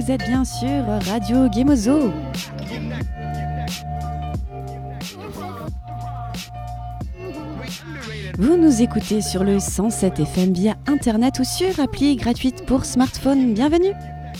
vous êtes bien sûr Radio Gemozo. Vous nous écoutez sur le 107 FM via Internet ou sur appli gratuite pour smartphone. Bienvenue.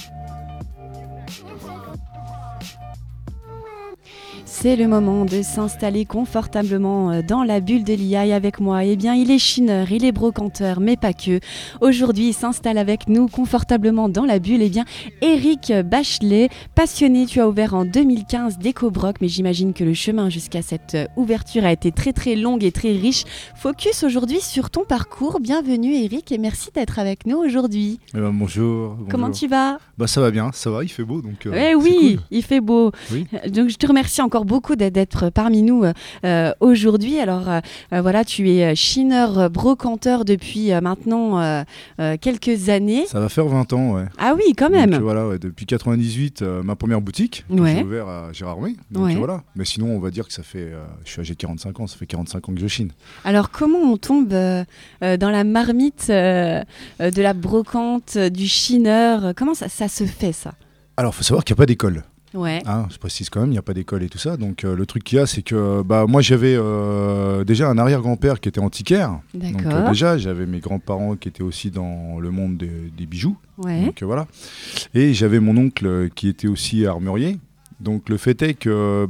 C'est le moment de s'installer confortablement dans la bulle de l'IA et avec moi, eh bien, il est chineur, il est brocanteur, mais pas que. Aujourd'hui, il s'installe avec nous confortablement dans la bulle, eh bien, Eric Bachelet, passionné, tu as ouvert en 2015 DecoBroc, mais j'imagine que le chemin jusqu'à cette ouverture a été très très long et très riche. Focus aujourd'hui sur ton parcours. Bienvenue Eric et merci d'être avec nous aujourd'hui. Bonjour. Comment tu vas ? Ça va bien, ça va, il fait beau. Donc, oui, cool. Il fait beau. Oui. Donc je te remercie encore beaucoup d'être parmi nous aujourd'hui. Alors voilà, tu es chineur brocanteur depuis maintenant quelques années. Ça va faire 20 ans, ouais. Ah oui, quand même. Donc, voilà, ouais, depuis 98, ma première boutique, que j'ai ouvert à Gérardmer. Donc voilà. Mais sinon, on va dire que ça fait, je suis âgé de 45 ans, ça fait 45 ans que je chine. Alors comment on tombe dans la marmite de la brocante, du chineur ? Comment ça se fait ça ? Alors, il faut savoir qu'il n'y a pas d'école. Ouais. Je précise quand même, il n'y a pas d'école et tout ça. Donc le truc qu'il y a, c'est que moi j'avais déjà un arrière-grand-père qui était antiquaire. D'accord. Donc déjà, j'avais mes grands-parents qui étaient aussi dans le monde des bijoux. Ouais. Donc voilà. Et j'avais mon oncle qui était aussi armurier. Donc le fait est que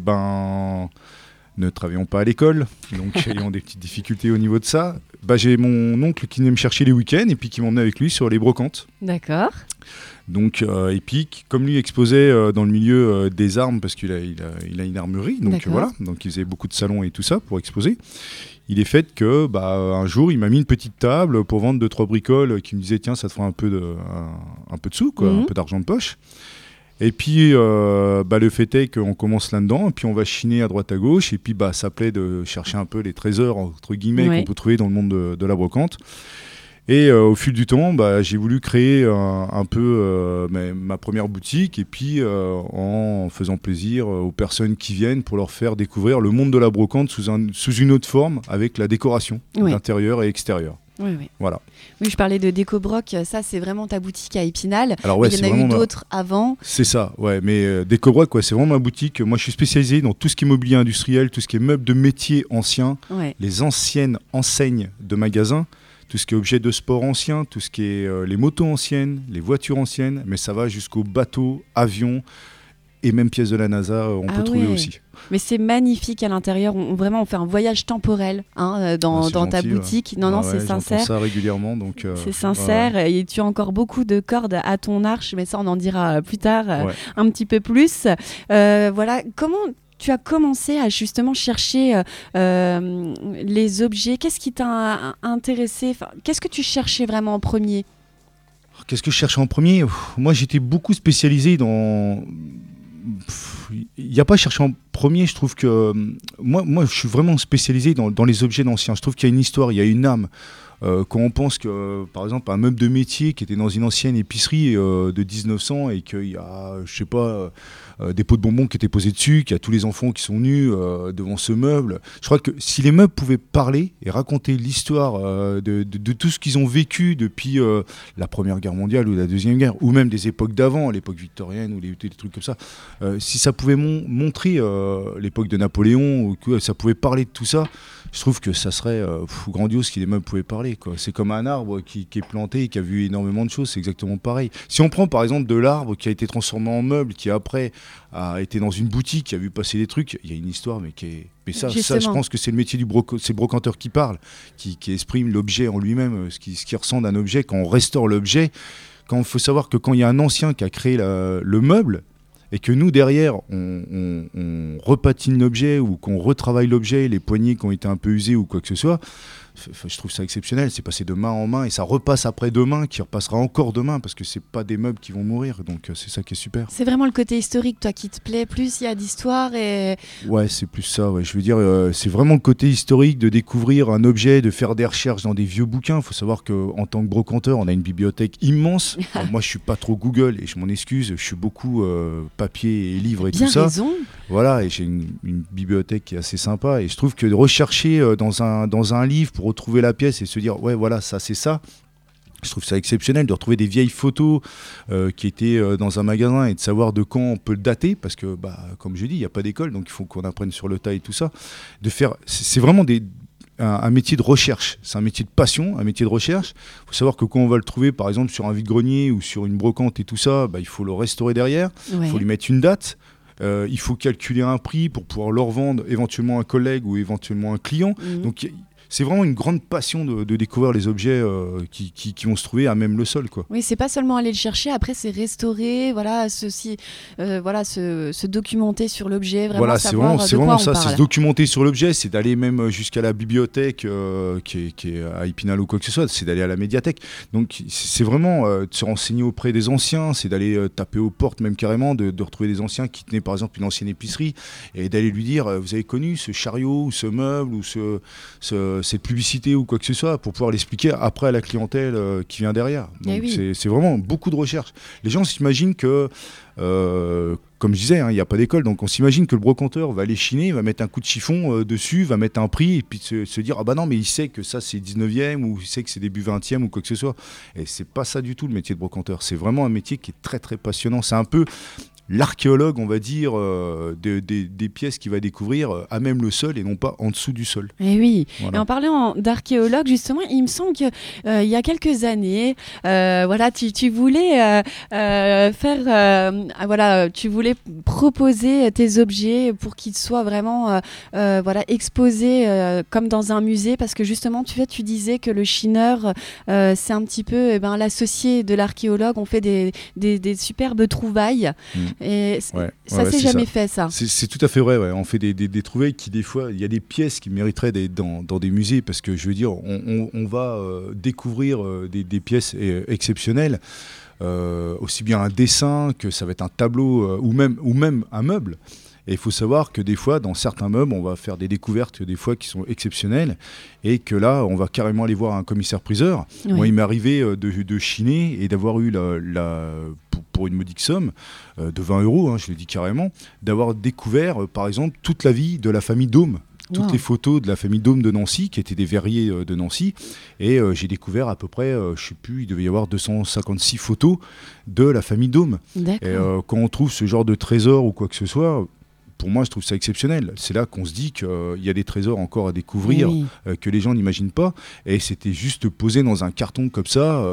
ne travaillions pas à l'école, donc ayant des petites difficultés au niveau de ça, j'ai mon oncle qui venait me chercher les week-ends et puis qui m'emmenait avec lui sur les brocantes. D'accord. Donc, et puis, comme lui exposait dans le milieu des armes, parce qu'il a une armurerie, donc voilà, donc il faisait beaucoup de salons et tout ça pour exposer. Il est fait que, un jour, il m'a mis une petite table pour vendre 2-3 bricoles qui me disaient, tiens, ça te fera un peu de sous, quoi, un peu d'argent de poche. Et puis, le fait est qu'on commence là-dedans, et puis on va chiner à droite à gauche, et puis ça plaît de chercher un peu les trésors, entre guillemets, qu'on peut trouver dans le monde de la brocante. Et au fil du temps, j'ai voulu créer un peu ma première boutique, et puis en faisant plaisir aux personnes qui viennent pour leur faire découvrir le monde de la brocante sous une autre forme, avec la décoration d'intérieur et extérieur. Oui. Voilà. Oui, je parlais de DecoBroc, ça c'est vraiment ta boutique à Épinal. Alors, il y en a eu d'autres avant. C'est ça, ouais, mais DecoBroc, c'est vraiment ma boutique. Moi je suis spécialisé dans tout ce qui est mobilier industriel, tout ce qui est meubles de métier anciens, les anciennes enseignes de magasins, tout ce qui est objets de sport anciens, tout ce qui est les motos anciennes, les voitures anciennes, mais ça va jusqu'aux bateaux, avions et même pièces de la NASA, on peut trouver aussi. Mais c'est magnifique à l'intérieur, on fait un voyage temporel dans ta boutique. Non, c'est sincère. J'entends ça régulièrement. Donc, c'est sincère et tu as encore beaucoup de cordes à ton arche, mais ça on en dira plus tard un petit peu plus. Voilà, comment tu as commencé à justement chercher les objets ? Qu'est-ce qui t'a intéressé ? Qu'est-ce que tu cherchais vraiment en premier ? Qu'est-ce que je cherchais en premier ? Moi j'étais beaucoup spécialisé dans... Il n'y a pas à chercher en premier, je trouve que moi je suis vraiment spécialisé dans les objets d'anciens. Je trouve qu'il y a une histoire, il y a une âme. Quand on pense que, par exemple, un meuble de métier qui était dans une ancienne épicerie de 1900 et qu'il y a, je sais pas, des pots de bonbons qui étaient posés dessus, qu'il y a tous les enfants qui sont nus devant ce meuble. Je crois que si les meubles pouvaient parler et raconter l'histoire de tout ce qu'ils ont vécu depuis la Première Guerre mondiale ou la Deuxième Guerre, ou même des époques d'avant, l'époque victorienne ou des trucs comme ça, si ça pouvait montrer l'époque de Napoléon, ou que ça pouvait parler de tout ça, je trouve que ça serait grandiose si les meubles pouvaient parler, quoi. C'est comme un arbre qui est planté et qui a vu énormément de choses, c'est exactement pareil. Si on prend par exemple de l'arbre qui a été transformé en meuble, qui après a été dans une boutique, qui a vu passer des trucs, il y a une histoire, mais ça je pense que c'est le métier c'est le brocanteur qui parle, qui exprime l'objet en lui-même, ce qui ressent d'un objet, quand on restaure l'objet. Il faut savoir que quand il y a un ancien qui a créé le meuble, et que nous, derrière, on repatine l'objet ou qu'on retravaille l'objet, les poignées qui ont été un peu usées ou quoi que ce soit, je trouve ça exceptionnel. C'est passé de main en main et ça repasse après demain, qui repassera encore demain, parce que c'est pas des meubles qui vont mourir. Donc c'est ça qui est super. C'est vraiment le côté historique, toi, qui te plaît. Plus il y a d'histoire et... Ouais, c'est plus ça. Ouais. Je veux dire, c'est vraiment le côté historique de découvrir un objet, de faire des recherches dans des vieux bouquins. Il faut savoir qu'en tant que brocanteur, on a une bibliothèque immense. Alors, moi, je suis pas trop Google et je m'en excuse. Je suis beaucoup papier et livres et bien tout ça. Raison. Voilà, et j'ai une bibliothèque qui est assez sympa. Et je trouve que de rechercher dans un livre pour retrouver la pièce et se dire, ouais, voilà, ça, c'est ça. Je trouve ça exceptionnel de retrouver des vieilles photos qui étaient dans un magasin et de savoir de quand on peut le dater, parce que, comme je dis, il n'y a pas d'école, donc il faut qu'on apprenne sur le tas et tout ça. C'est vraiment un métier de recherche, c'est un métier de passion, un métier de recherche. Il faut savoir que quand on va le trouver, par exemple, sur un vide-grenier ou sur une brocante et tout ça, il faut le restaurer derrière, il faut lui mettre une date. Il faut calculer un prix pour pouvoir le revendre éventuellement à un collègue ou éventuellement à un client. Donc c'est vraiment une grande passion de découvrir les objets qui vont se trouver à même le sol, quoi. Oui, c'est pas seulement aller le chercher, après c'est restaurer, voilà, se documenter sur l'objet, vraiment voilà, savoir c'est de quoi vraiment on ça, parle. c'est se documenter sur l'objet, c'est d'aller même jusqu'à la bibliothèque qui est à Épinal ou quoi que ce soit, c'est d'aller à la médiathèque. Donc c'est vraiment de se renseigner auprès des anciens, c'est d'aller taper aux portes même carrément, de retrouver des anciens qui tenaient par exemple une ancienne épicerie et d'aller lui dire vous avez connu ce chariot ou ce meuble ou cette publicité ou quoi que ce soit, pour pouvoir l'expliquer après à la clientèle qui vient derrière. Donc c'est vraiment beaucoup de recherche. Les gens s'imaginent que comme je disais, il n'y a pas d'école, donc on s'imagine que le brocanteur va aller chiner, va mettre un coup de chiffon dessus, va mettre un prix, et puis se dire ah bah non, mais il sait que ça c'est 19e ou il sait que c'est début 20e ou quoi que ce soit. Et c'est pas ça du tout le métier de brocanteur. C'est vraiment un métier qui est très très passionnant. C'est un peu l'archéologue, on va dire, des pièces qu'il va découvrir à même le sol et non pas en dessous du sol. Et oui, voilà. Et en parlant d'archéologue, justement, il me semble qu'il y a quelques années, tu voulais tu voulais proposer tes objets pour qu'ils soient vraiment exposés comme dans un musée, parce que justement, tu disais que le chineur, c'est un petit peu l'associé de l'archéologue, on fait des superbes trouvailles. Et ça s'est jamais fait, ça. C'est tout à fait vrai. Ouais. On fait des trouvailles qui, des fois, il y a des pièces qui mériteraient d'être dans des musées, parce que je veux dire, on va découvrir des pièces exceptionnelles, aussi bien un dessin que ça va être un tableau ou même un meuble. Et il faut savoir que des fois, dans certains meubles, on va faire des découvertes des fois qui sont exceptionnelles, et que là, on va carrément aller voir un commissaire-priseur. Oui. Moi, il m'est arrivé de chiner et d'avoir eu pour une modique somme de 20 €, je le dis carrément, d'avoir découvert, par exemple, toute la vie de la famille Daume. Toutes les photos de la famille Daume de Nancy, qui étaient des verriers de Nancy. Et j'ai découvert à peu près, je ne sais plus, il devait y avoir 256 photos de la famille Daume. Et quand on trouve ce genre de trésor ou quoi que ce soit, pour moi, je trouve ça exceptionnel. C'est là qu'on se dit qu'il y a des trésors encore à découvrir, que les gens n'imaginent pas. Et c'était juste posé dans un carton comme ça,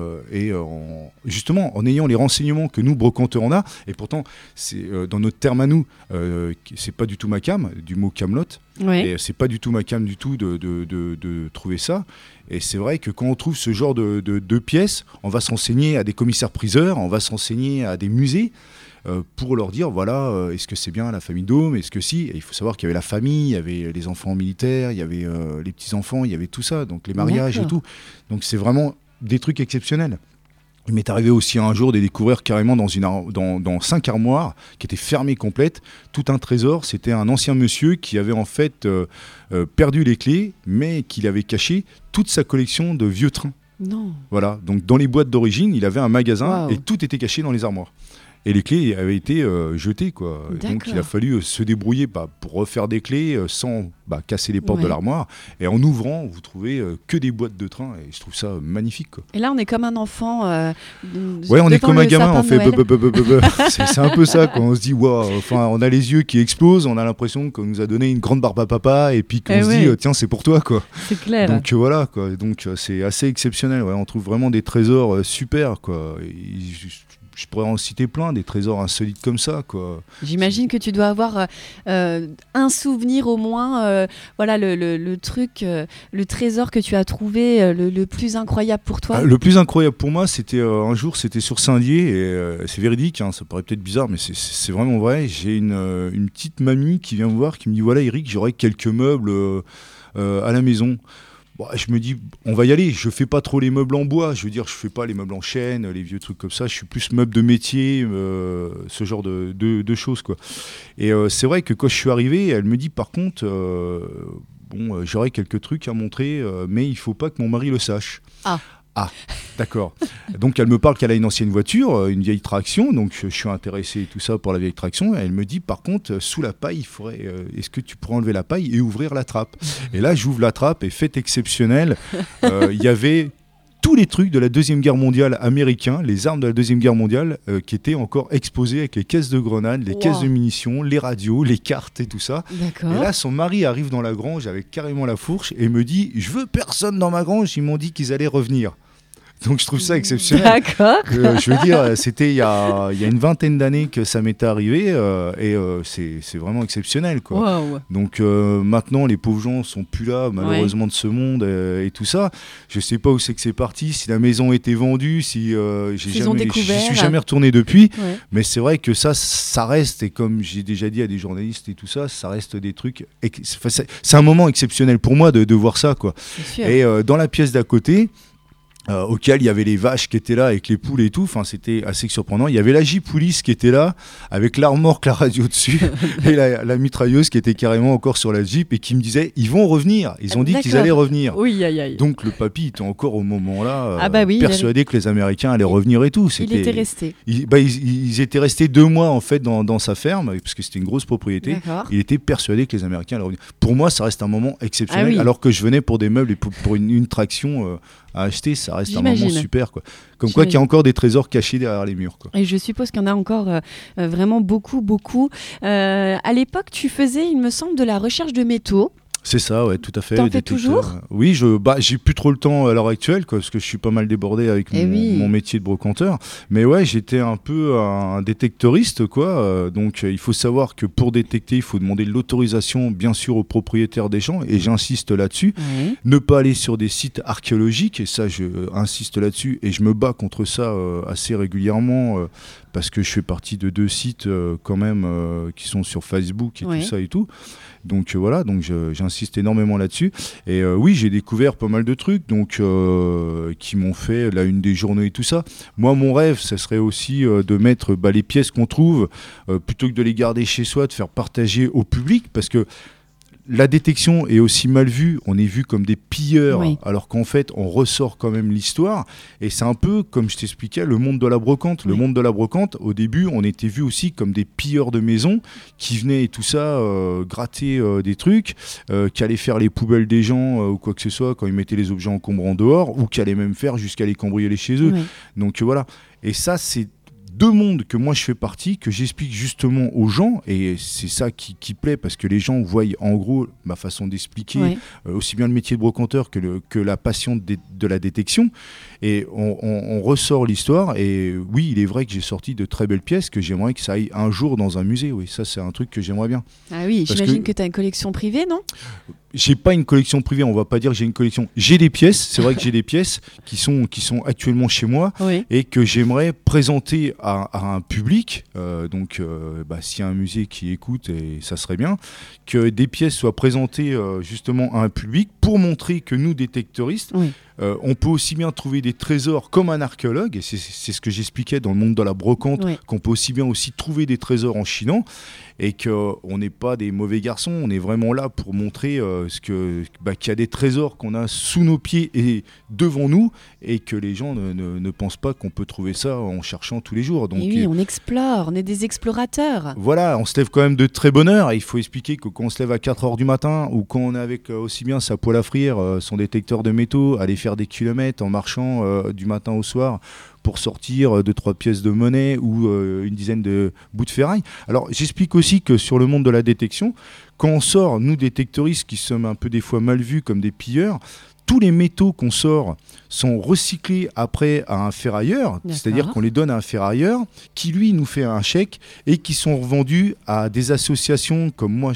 justement, en ayant les renseignements que nous, brocanteurs, on a. Et pourtant, c'est dans notre terme à nous, c'est pas du tout ma cam, du mot camelote. Et c'est pas du tout ma cam du tout de trouver ça. Et c'est vrai que quand on trouve ce genre de pièces, on va s'enseigner à des commissaires-priseurs, on va s'enseigner à des musées, pour leur dire, voilà, est-ce que c'est bien la famille Daume, est-ce que si. Et il faut savoir qu'il y avait la famille, il y avait les enfants militaires, il y avait les petits-enfants, il y avait tout ça, donc les mariages et tout. Donc c'est vraiment des trucs exceptionnels. Il m'est arrivé aussi un jour de découvrir carrément dans 5 armoires qui étaient fermées complètes, tout un trésor. C'était un ancien monsieur qui avait en fait perdu les clés, mais qu'il avait caché toute sa collection de vieux trains. Non. Voilà, donc dans les boîtes d'origine, il avait un magasin et tout était caché dans les armoires. Et les clés avaient été jetées, quoi. Donc il a fallu se débrouiller pour refaire des clés sans casser les portes de l'armoire. Et en ouvrant, vous trouvez que des boîtes de train. Et je trouve ça magnifique, quoi. Et là, on est comme un enfant. On est comme un gamin. On fait c'est un peu ça, quoi. On se dit, on a les yeux qui explosent. On a l'impression qu'on nous a donné une grande barbe à papa. Et puis qu'on se dit, tiens, c'est pour toi, quoi. C'est clair. Donc voilà, quoi. Donc c'est assez exceptionnel. Ouais. On trouve vraiment des trésors super, quoi. Je pourrais en citer plein, des trésors insolites comme ça, quoi. J'imagine que tu dois avoir un souvenir au moins, le truc, le trésor que tu as trouvé le plus incroyable pour toi. Le plus incroyable pour moi, c'était un jour, c'était sur Saint-Dié, et c'est véridique, ça paraît peut-être bizarre, mais c'est vraiment vrai. J'ai une petite mamie qui vient me voir, qui me dit, voilà Eric, j'aurais quelques meubles à la maison. Je me dis, on va y aller. Je fais pas trop les meubles en bois. Je veux dire, je fais pas les meubles en chêne, les vieux trucs comme ça. Je suis plus meuble de métier, ce genre de choses, quoi. Et c'est vrai que quand je suis arrivé, elle me dit, par contre, j'aurais quelques trucs à montrer, mais il faut pas que mon mari le sache. Ah, d'accord. Donc elle me parle qu'elle a une ancienne voiture, une vieille traction, donc je suis intéressé et tout ça pour la vieille traction. Et elle me dit, par contre, sous la paille, il faudrait, est-ce que tu pourrais enlever la paille et ouvrir la trappe ? Et là, j'ouvre la trappe et fait exceptionnel, il y avait tous les trucs de la Deuxième Guerre mondiale américain, les armes de la Deuxième Guerre mondiale qui étaient encore exposées avec les caisses de grenades, les caisses de munitions, les radios, les cartes et tout ça. D'accord. Et là, son mari arrive dans la grange avec carrément la fourche et me dit « Je veux personne dans ma grange, ils m'ont dit qu'ils allaient revenir ». Donc je trouve ça exceptionnel. D'accord. Je veux dire, c'était il y a une vingtaine d'années que ça m'était arrivé c'est vraiment exceptionnel, quoi. Wow. Donc maintenant, les pauvres gens sont plus là, malheureusement, de ce monde et tout ça. Je sais pas où c'est que c'est parti, si la maison était vendue, si j'y suis jamais retourné depuis. Ouais. Mais c'est vrai que ça reste, et comme j'ai déjà dit à des journalistes et tout ça, ça reste des trucs. C'est un moment exceptionnel pour moi de voir ça, quoi. Et dans la pièce d'à côté. Auquel il y avait les vaches qui étaient là avec les poules et tout, enfin c'était assez surprenant. Il y avait la Jeep Police qui était là avec la remorque, la radio dessus et la mitrailleuse qui était carrément encore sur la Jeep et qui me disait ils vont revenir, ils ont dit qu'ils allaient revenir. Oui, aïe, aïe. Donc le papy était encore au moment là persuadé que les Américains allaient revenir et tout. Il était resté. Ils étaient restés 2 mois en fait dans sa ferme parce que c'était une grosse propriété. D'accord. Il était persuadé que les Américains allaient revenir. Pour moi ça reste un moment exceptionnel alors que je venais pour des meubles et pour une traction à acheter, ça reste un moment super, quoi. Comme quoi qu'il y a encore des trésors cachés derrière les murs, quoi. Et je suppose qu'il y en a encore vraiment beaucoup. À l'époque, tu faisais, il me semble, de la recherche de métaux. C'est ça, ouais, tout à fait. T'en fais toujours ? Oui, j'ai plus trop le temps à l'heure actuelle, quoi, parce que je suis pas mal débordé avec mon métier de brocanteur. Mais ouais, j'étais un peu un détectoriste, quoi. Donc, il faut savoir que pour détecter, il faut demander l'autorisation, bien sûr, aux propriétaires des champs, et j'insiste là-dessus. Oui. Ne pas aller sur des sites archéologiques, et ça, je insiste là-dessus, et je me bats contre ça assez régulièrement. Parce que je fais partie de 2 sites quand même qui sont sur Facebook et tout ça et tout. Donc voilà, j'insiste énormément là-dessus. Et oui, j'ai découvert pas mal de trucs qui m'ont fait la une des journaux et tout ça. Moi, mon rêve, ça serait aussi de mettre les pièces qu'on trouve, plutôt que de les garder chez soi, de faire partager au public. Parce que la détection est aussi mal vue, on est vu comme des pilleurs, alors qu'en fait, on ressort quand même l'histoire. Et c'est un peu, comme je t'expliquais, le monde de la brocante. Le monde de la brocante, au début, on était vu aussi comme des pilleurs de maisons qui venaient et tout ça, gratter des trucs, qui allaient faire les poubelles des gens ou quoi que ce soit quand ils mettaient les objets encombrants dehors, ou qui allaient même faire jusqu'à les cambrioler chez eux. Donc voilà. Et ça, c'est 2 mondes que moi je fais partie, que j'explique justement aux gens, et c'est ça qui plaît, parce que les gens voient en gros ma façon d'expliquer aussi bien le métier de brocanteur que la passion de la détection, et on ressort l'histoire. Et oui, il est vrai que j'ai sorti de très belles pièces que j'aimerais que ça aille un jour dans un musée. Oui, ça c'est un truc que j'aimerais bien. Ah oui, j'imagine que tu as une collection privée, non ? J'ai pas une collection privée, on va pas dire que j'ai une collection. J'ai des pièces, c'est vrai que j'ai des pièces qui sont actuellement chez moi et que j'aimerais présenter à un public. S'il y a un musée qui écoute, et ça serait bien, que des pièces soient présentées justement à un public pour montrer que nous, détectoristes, on peut aussi bien trouver des trésors comme un archéologue, et c'est ce que j'expliquais dans le monde de la brocante, qu'on peut aussi bien aussi trouver des trésors en chinant, et qu'on n'est pas des mauvais garçons, on est vraiment là pour montrer qu'il y a des trésors qu'on a sous nos pieds et devant nous, et que les gens ne pensent pas qu'on peut trouver ça en cherchant tous les jours. Donc, et oui, on explore, on est des explorateurs. Voilà, on se lève quand même de très bonne heure, et il faut expliquer que quand on se lève à 4h du matin, ou quand on est avec aussi bien sa poêle à frire, son détecteur de métaux, aller faire des kilomètres en marchant du matin au soir, pour sortir 2-3 pièces de monnaie ou une dizaine de bouts de ferraille. Alors j'explique aussi que sur le monde de la détection, quand on sort, nous détectoristes qui sommes un peu des fois mal vus comme des pilleurs, tous les métaux qu'on sort sont recyclés après à un ferrailleur, c'est-à-dire qu'on les donne à un ferrailleur qui lui nous fait un chèque et qui sont revendus à des associations comme moi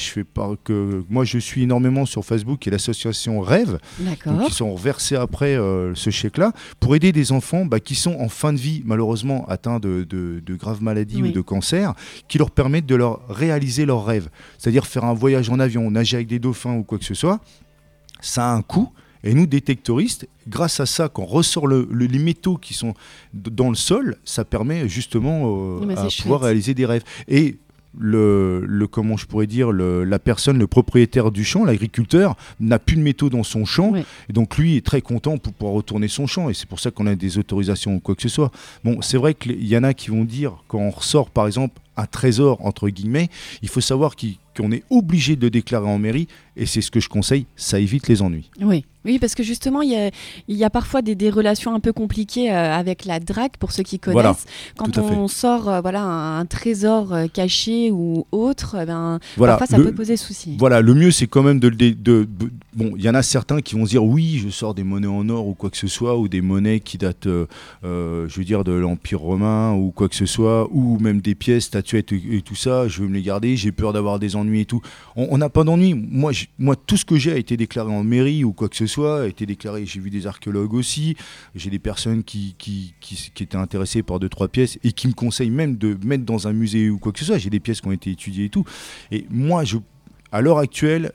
je suis énormément sur Facebook, et l'association Rêve, donc qui sont reversés après ce chèque-là pour aider des enfants qui sont en fin de vie, malheureusement atteints de graves maladies ou de cancer, qui leur permettent de leur réaliser leurs rêves, c'est-à-dire faire un voyage en avion, nager avec des dauphins ou quoi que ce soit. Ça a un coût. Et nous, détectoristes, grâce à ça, quand on ressort les métaux qui sont dans le sol, ça permet justement à pouvoir réaliser des rêves. Et comment je pourrais dire, la personne, le propriétaire du champ, l'agriculteur, n'a plus de métaux dans son champ, et donc lui est très content pour pouvoir retourner son champ, et c'est pour ça qu'on a des autorisations ou quoi que ce soit. Bon, c'est vrai qu'il y en a qui vont dire, quand on ressort par exemple un trésor entre guillemets, il faut savoir qu'on est obligé de le déclarer en mairie, et c'est ce que je conseille, ça évite les ennuis. Oui. Oui, parce que justement, il y a parfois des relations un peu compliquées avec la drague, pour ceux qui connaissent. Voilà, quand on sort un trésor caché ou autre, voilà, parfois ça peut poser souci. Voilà, le mieux c'est quand même bon, il y en a certains qui vont se dire oui, je sors des monnaies en or ou quoi que ce soit, ou des monnaies qui datent, je veux dire, de l'Empire romain ou quoi que ce soit, ou même des pièces, statuettes et tout ça, je veux me les garder, j'ai peur d'avoir des ennuis et tout. On n'a pas d'ennuis. Moi, tout ce que j'ai a été déclaré en mairie ou quoi que ce soit, a été déclaré. J'ai vu des archéologues aussi, j'ai des personnes qui étaient intéressées par 2-3 pièces et qui me conseillent même de mettre dans un musée ou quoi que ce soit. J'ai des pièces qui ont été étudiées et tout. Et moi, à l'heure actuelle,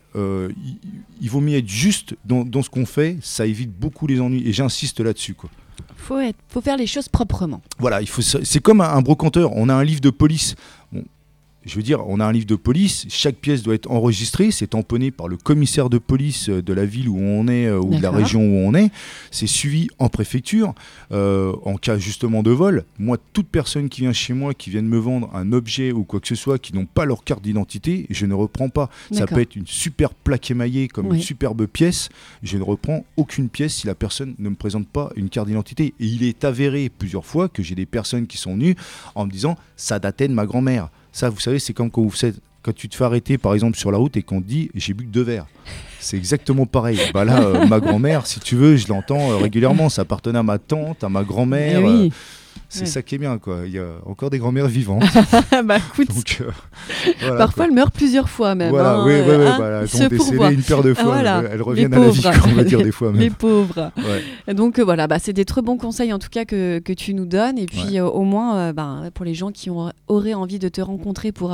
il vaut mieux être juste dans ce qu'on fait, ça évite beaucoup les ennuis et j'insiste là-dessus, quoi. Faut faire les choses proprement. Voilà, c'est comme un brocanteur, on a un livre de police. Bon, je veux dire, on a un livre de police, chaque pièce doit être enregistrée, c'est tamponné par le commissaire de police de la ville où on est ou de la région où on est, c'est suivi en préfecture, en cas justement de vol. Moi, toute personne qui vient chez moi, qui vient de me vendre un objet ou quoi que ce soit, qui n'ont pas leur carte d'identité, je ne reprends pas. Ça peut être une super plaque émaillée comme une superbe pièce, je ne reprends aucune pièce si la personne ne me présente pas une carte d'identité. Et il est avéré plusieurs fois que j'ai des personnes qui sont venues en me disant « ça datait de ma grand-mère ». Ça, vous savez, c'est comme quand tu te fais arrêter, par exemple, sur la route et qu'on te dit « j'ai bu que 2 verres ». C'est exactement pareil. Là, ma grand-mère, si tu veux, je l'entends régulièrement. Ça appartenait à ma tante, à ma grand-mère. Oui. C'est ça qui est bien, quoi. Il y a encore des grand-mères vivantes. Écoute, donc, voilà, parfois quoi. elle meurt plusieurs fois même. Voilà, oui, elles sont décédées une paire de fois. Elles reviennent à la vie, on va dire des fois même. Les pauvres. Ouais. Donc voilà, c'est des très bons conseils en tout cas que tu nous donnes. Et puis au moins, pour les gens qui auraient envie de te rencontrer pour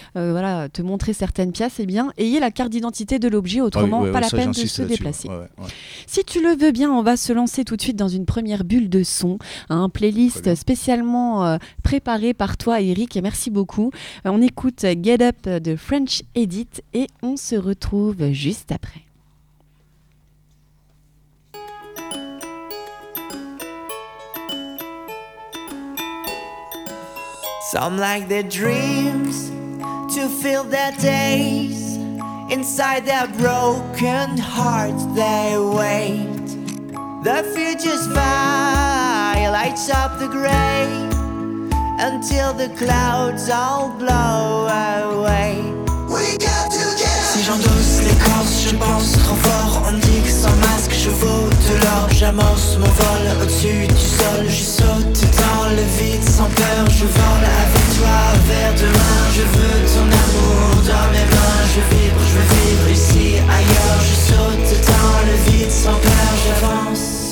te montrer certaines pièces, ayez la carte d'identité de l'objet, autrement pas la peine de se déplacer. Si tu le veux bien, on va se lancer tout de suite dans une première bulle de son, un playlist spécialement préparé par toi, Eric, et merci beaucoup. On écoute Get Up de French Edit et on se retrouve juste après. Some like their dreams to fill their days. Inside their broken hearts they wait. The future's fire lights up the gray until the clouds all blow away. We got to get. Si j'endosse l'écorce, je pense trop fort. On dit que sans masque je vaux de l'or. J'amorce mon vol au-dessus du sol. Je saute dans le vide sans peur. Je vole avec toi vers demain. Je veux ton amour dans mes mains. Je veux vivre ici, ailleurs. Je saute dans le vide sans peur. J'avance.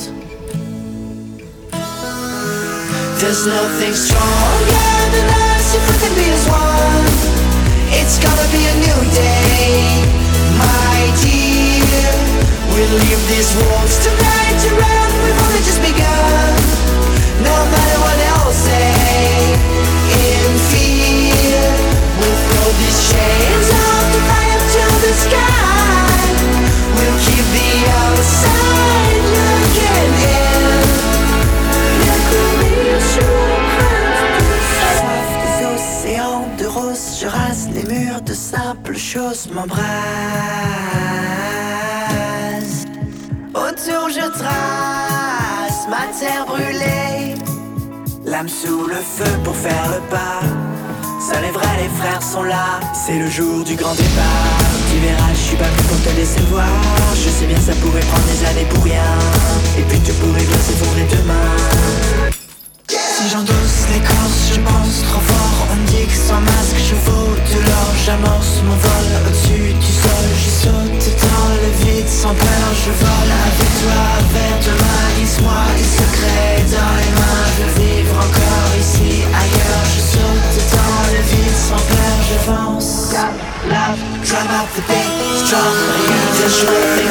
There's nothing stronger than us if we can be as one. It's gonna be a new day, my dear. We'll leave these walls tonight to run. We've only just begun. No matter what else say, in fear, we'll throw these chains off to fly up to the sky. We'll keep the outside looking in. Soif des océans de rose, je rase les murs de simples choses, m'embrase. Autour je trace ma terre brûlée, l'âme sous le feu pour faire le pas. Seuls les vrais, les frères sont là, c'est le jour du grand départ. Tu verras, je suis pas venu pour te laisser voir. Je sais bien ça pourrait prendre des années pour rien, et puis tu pourrais bien s'effondrer demain. Si j'endosse l'écorce, je pense trop fort. On me dit que sans masque je vaux de l'or. J'amorce mon vol au-dessus du sol. Je saute dans le vide sans peur. Je vole avec toi vers demain. Glisse-moi les secrets dans les mains. Je veux vivre encore ici, ailleurs. Je saute dans le vide sans peur. J'avance. Love, drum up the beat, strong. Rien de jouer.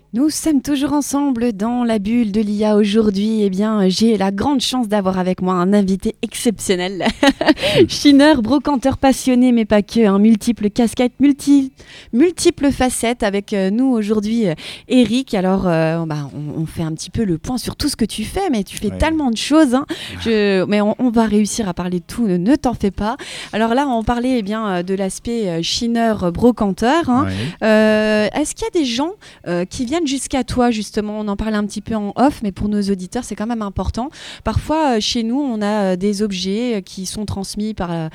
Nous sommes toujours ensemble dans la bulle de l'IA aujourd'hui. Eh bien, j'ai la grande chance d'avoir avec moi un invité exceptionnel. Chineur, brocanteur passionné, mais pas que, multiples casquettes, multiples facettes avec nous aujourd'hui, Eric. Alors, on fait un petit peu le point sur tout ce que tu fais, mais tu fais tellement de choses. Mais on va réussir à parler de tout, ne t'en fais pas. Alors là, on parlait de l'aspect chineur, brocanteur. Est-ce qu'il y a des gens qui viennent jusqu'à toi, justement? On en parlait un petit peu en off, mais pour nos auditeurs, c'est quand même important. Parfois, chez nous, on a des objets qui sont transmis par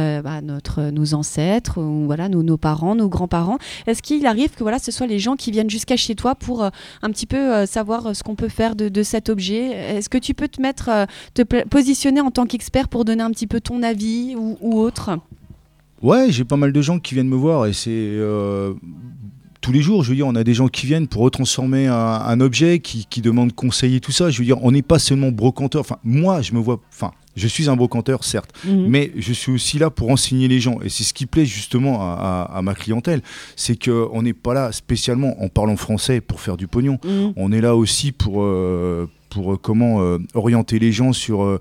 nos ancêtres, ou nos parents, nos grands-parents. Est-ce qu'il arrive que ce soit les gens qui viennent jusqu'à chez toi pour un petit peu savoir ce qu'on peut faire de cet objet? Est-ce que tu peux te positionner en tant qu'expert pour donner un petit peu ton avis ou autre? Ouais, j'ai pas mal de gens qui viennent me voir et c'est... tous les jours, je veux dire, on a des gens qui viennent pour retransformer un objet, qui demandent conseil et tout ça. Je veux dire, on n'est pas seulement brocanteur. Enfin, moi, je suis un brocanteur, certes, mais je suis aussi là pour enseigner les gens. Et c'est ce qui plaît justement à ma clientèle, c'est qu'on n'est pas là spécialement en parlant français pour faire du pognon. On est là aussi pour orienter les gens sur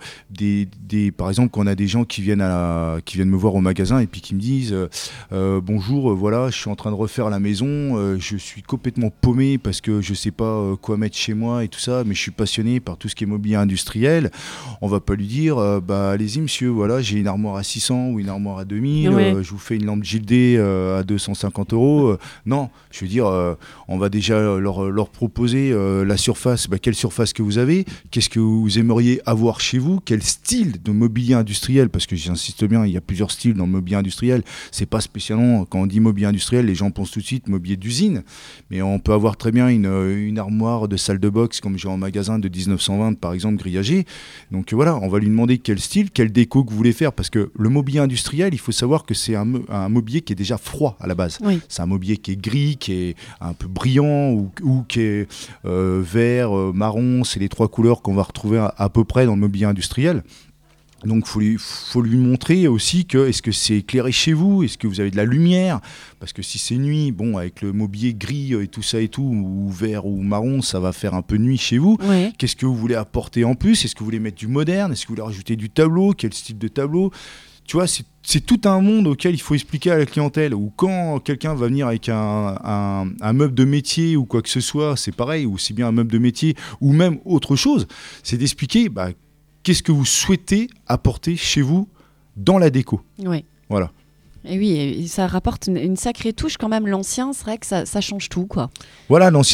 par exemple, quand on a des gens qui viennent me voir au magasin et puis qui me disent bonjour, je suis en train de refaire la maison, je suis complètement paumé parce que je sais pas quoi mettre chez moi et tout ça, mais je suis passionné par tout ce qui est mobilier industriel. On va pas lui dire allez-y monsieur, j'ai une armoire à 600 ou une armoire à 2000, je vous fais une lampe gildée à 250 €. Non, je veux dire, on va déjà leur proposer la surface, quelle surface que vous avez, qu'est-ce que vous aimeriez avoir chez vous, quel style de mobilier industriel, parce que j'insiste bien, il y a plusieurs styles dans le mobilier industriel. C'est pas spécialement, quand on dit mobilier industriel, les gens pensent tout de suite mobilier d'usine, mais on peut avoir très bien une armoire de salle de boxe comme j'ai en magasin de 1920 par exemple, grillagée. Donc on va lui demander quel style, quelle déco que vous voulez faire, parce que le mobilier industriel, il faut savoir que c'est un mobilier qui est déjà froid à la base. C'est un mobilier qui est gris, qui est un peu brillant ou qui est vert, marron, c'est les trois couleurs qu'on va retrouver à peu près dans le mobilier industriel. Donc faut lui montrer aussi que est-ce que c'est éclairé chez vous, est-ce que vous avez de la lumière, parce que si c'est nuit, avec le mobilier gris et tout ça et tout, ou vert ou marron, ça va faire un peu nuit chez vous. Qu'est-ce que vous voulez apporter en plus? Est-ce que vous voulez mettre du moderne? Est-ce que vous voulez rajouter du tableau? Quel style de tableau? Tu vois, c'est tout un monde auquel il faut expliquer à la clientèle. Ou quand quelqu'un va venir avec un meuble de métier ou quoi que ce soit, c'est pareil, ou c'est bien un meuble de métier ou même autre chose, c'est d'expliquer qu'est-ce que vous souhaitez apporter chez vous dans la déco. Voilà. Et oui, et ça rapporte une sacrée touche quand même. L'ancien, c'est vrai que ça change tout, quoi. Voilà, l'ancien,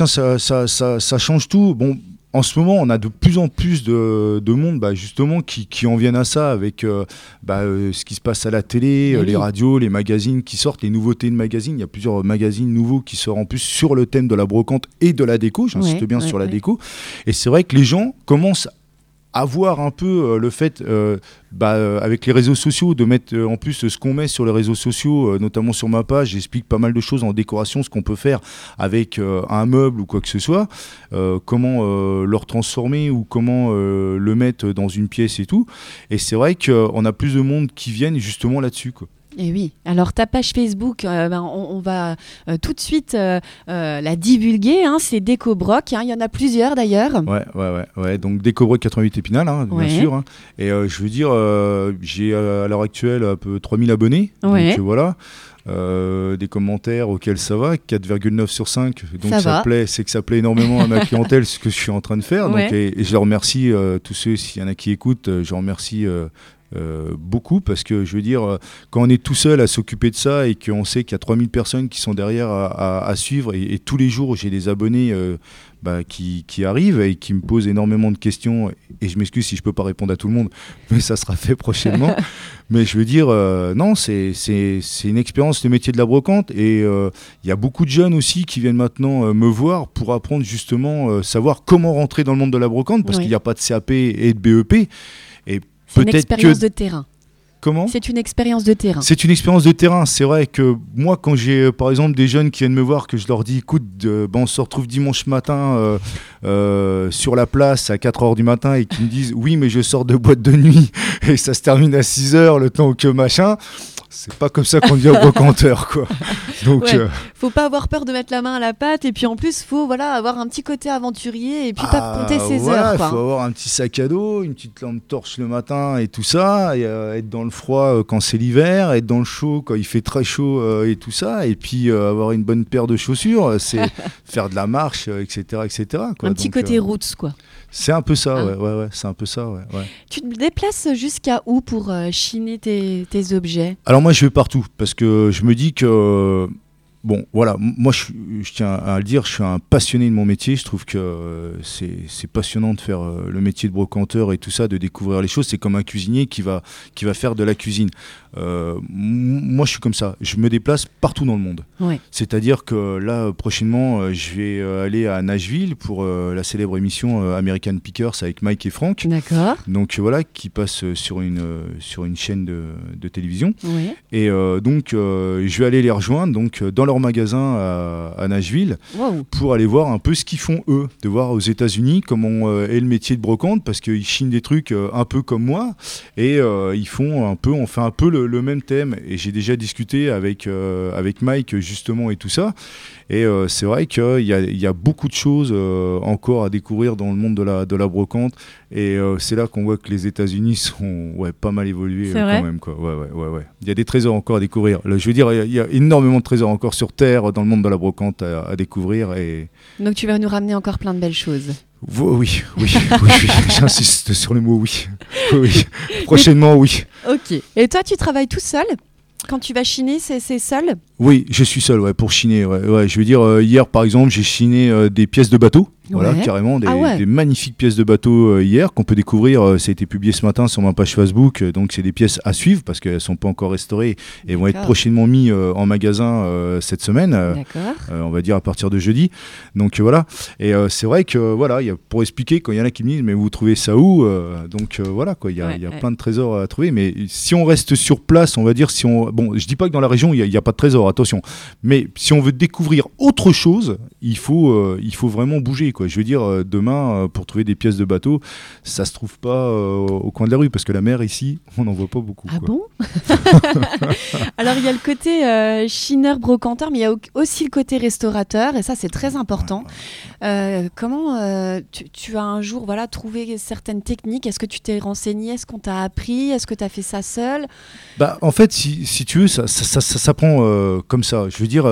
ça change tout. Bon, en ce moment, on a de plus en plus de monde justement qui en viennent à ça avec ce qui se passe à la télé, les radios, les magazines qui sortent, les nouveautés de magazines. Il y a plusieurs magazines nouveaux qui sortent en plus sur le thème de la brocante et de la déco. J'insiste bien sur la déco. Et c'est vrai que les gens commencent à voir un peu le fait, avec les réseaux sociaux, de mettre en plus ce qu'on met sur les réseaux sociaux, notamment sur ma page. J'explique pas mal de choses en décoration, ce qu'on peut faire avec un meuble ou quoi que ce soit, comment le transformer ou comment le mettre dans une pièce et tout. Et c'est vrai qu'on a plus de monde qui viennent justement là-dessus, quoi. Et oui, alors ta page Facebook, on va tout de suite la divulguer, c'est Décobroc, il y en a plusieurs d'ailleurs. Ouais. Donc Décobroc 88 Épinal, bien sûr. Et je veux dire, j'ai à l'heure actuelle un peu 3000 abonnés, donc voilà. Des commentaires auxquels ça va, 4,9 sur 5, donc ça plaît, c'est que ça plaît énormément à ma clientèle ce que je suis en train de faire, donc, et je leur remercie tous ceux, s'il y en a qui écoutent, je remercie beaucoup, parce que je veux dire, quand on est tout seul à s'occuper de ça et qu'on sait qu'il y a 3000 personnes qui sont derrière à suivre, et tous les jours j'ai des abonnés qui arrivent et qui me posent énormément de questions, et je m'excuse si je peux pas répondre à tout le monde, mais ça sera fait prochainement. Mais je veux dire, non, c'est une expérience, le métier de la brocante, et il y a beaucoup de jeunes aussi qui viennent maintenant me voir pour apprendre justement, savoir comment rentrer dans le monde de la brocante, parce qu'il n'y a pas de CAP et de BEP, et c'est une expérience de terrain. Comment ? C'est une expérience de terrain. C'est une expérience de terrain. C'est vrai que moi, quand j'ai par exemple des jeunes qui viennent me voir, que je leur dis écoute, on se retrouve dimanche matin sur la place à 4h du matin, et qui me disent oui, mais je sors de boîte de nuit et ça se termine à 6h, le temps que machin. c'est pas comme ça qu'on devient brocanteur, quoi. Donc, ouais. Faut pas avoir peur de mettre la main à la pâte, et puis en plus, faut avoir un petit côté aventurier, et puis pas compter ses heures. Il quoi. faut avoir un petit sac à dos, une petite lampe torche le matin et tout ça, et être dans le froid quand c'est l'hiver, être dans le chaud quand il fait très chaud et tout ça, et puis avoir une bonne paire de chaussures, c'est faire de la marche, etc., etc. Quoi. Un petit côté roots, quoi. C'est un peu ça, ouais, c'est un peu ça, ouais. Tu te déplaces jusqu'à où pour chiner tes objets ? Alors moi, je vais partout, parce que je me dis que... Bon, voilà, moi je tiens à le dire, je suis un passionné de mon métier, je trouve que c'est passionnant de faire le métier de brocanteur et tout ça, de découvrir les choses, c'est comme un cuisinier qui va faire de la cuisine. Moi je suis comme ça, je me déplace partout dans le monde. Ouais. C'est-à-dire que là, prochainement, je vais aller à Nashville pour la célèbre émission American Pickers avec Mike et Frank. D'accord. Donc voilà, qui passe sur une chaîne de télévision. Ouais. Et donc je vais aller les rejoindre donc, dans leur magasin à Nashville. Wow. Pour aller voir un peu ce qu'ils font eux, de voir aux États-Unis comment est le métier de brocante, parce qu'ils chinent des trucs un peu comme moi, et on fait un peu le même thème. Et j'ai déjà discuté avec Mike justement et tout ça. Et c'est vrai qu'il y a beaucoup de choses encore à découvrir dans le monde de la brocante. Et c'est là qu'on voit que les États-Unis sont pas mal évolués quand même. Quoi. Ouais. Il y a des trésors encore à découvrir. Là, je veux dire, il y a énormément de trésors encore sur Terre dans le monde de la brocante à découvrir. Et... Donc tu vas nous ramener encore plein de belles choses. Oui. J'insiste sur le mot oui. Prochainement, oui. Ok. Et toi, tu travailles tout seul ? Quand tu vas chiner, c'est seul ? Oui, je suis seul pour chiner. Ouais. Je veux dire, hier par exemple, j'ai chiné des pièces de bateau. Voilà, carrément, des magnifiques pièces de bateau hier qu'on peut découvrir. Ça a été publié ce matin sur ma page Facebook. Donc, c'est des pièces à suivre parce qu'elles ne sont pas encore restaurées et vont être prochainement mises en magasin cette semaine. On va dire à partir de jeudi. Donc, voilà. Et c'est vrai que, voilà, pour expliquer, quand il y en a qui me disent, mais vous trouvez ça où donc, voilà, quoi. Il y a plein de trésors à trouver. Mais si on reste sur place, on va dire, bon, je ne dis pas que dans la région, il n'y a pas de trésor, attention. Mais si on veut découvrir autre chose, il faut vraiment bouger. Quoi. Je veux dire, demain, pour trouver des pièces de bateau, ça se trouve pas au coin de la rue, parce que la mer ici, on n'en voit pas beaucoup. Ah bon ? Alors il y a le côté chineur, brocanteur, mais il y a aussi le côté restaurateur, et ça c'est très important. Comment tu as un jour trouvé certaines techniques ? Est-ce que tu t'es renseigné ? Est-ce qu'on t'a appris ? Est-ce que tu as fait ça seul ? En fait, si tu veux, ça s'apprend comme ça. Je veux dire,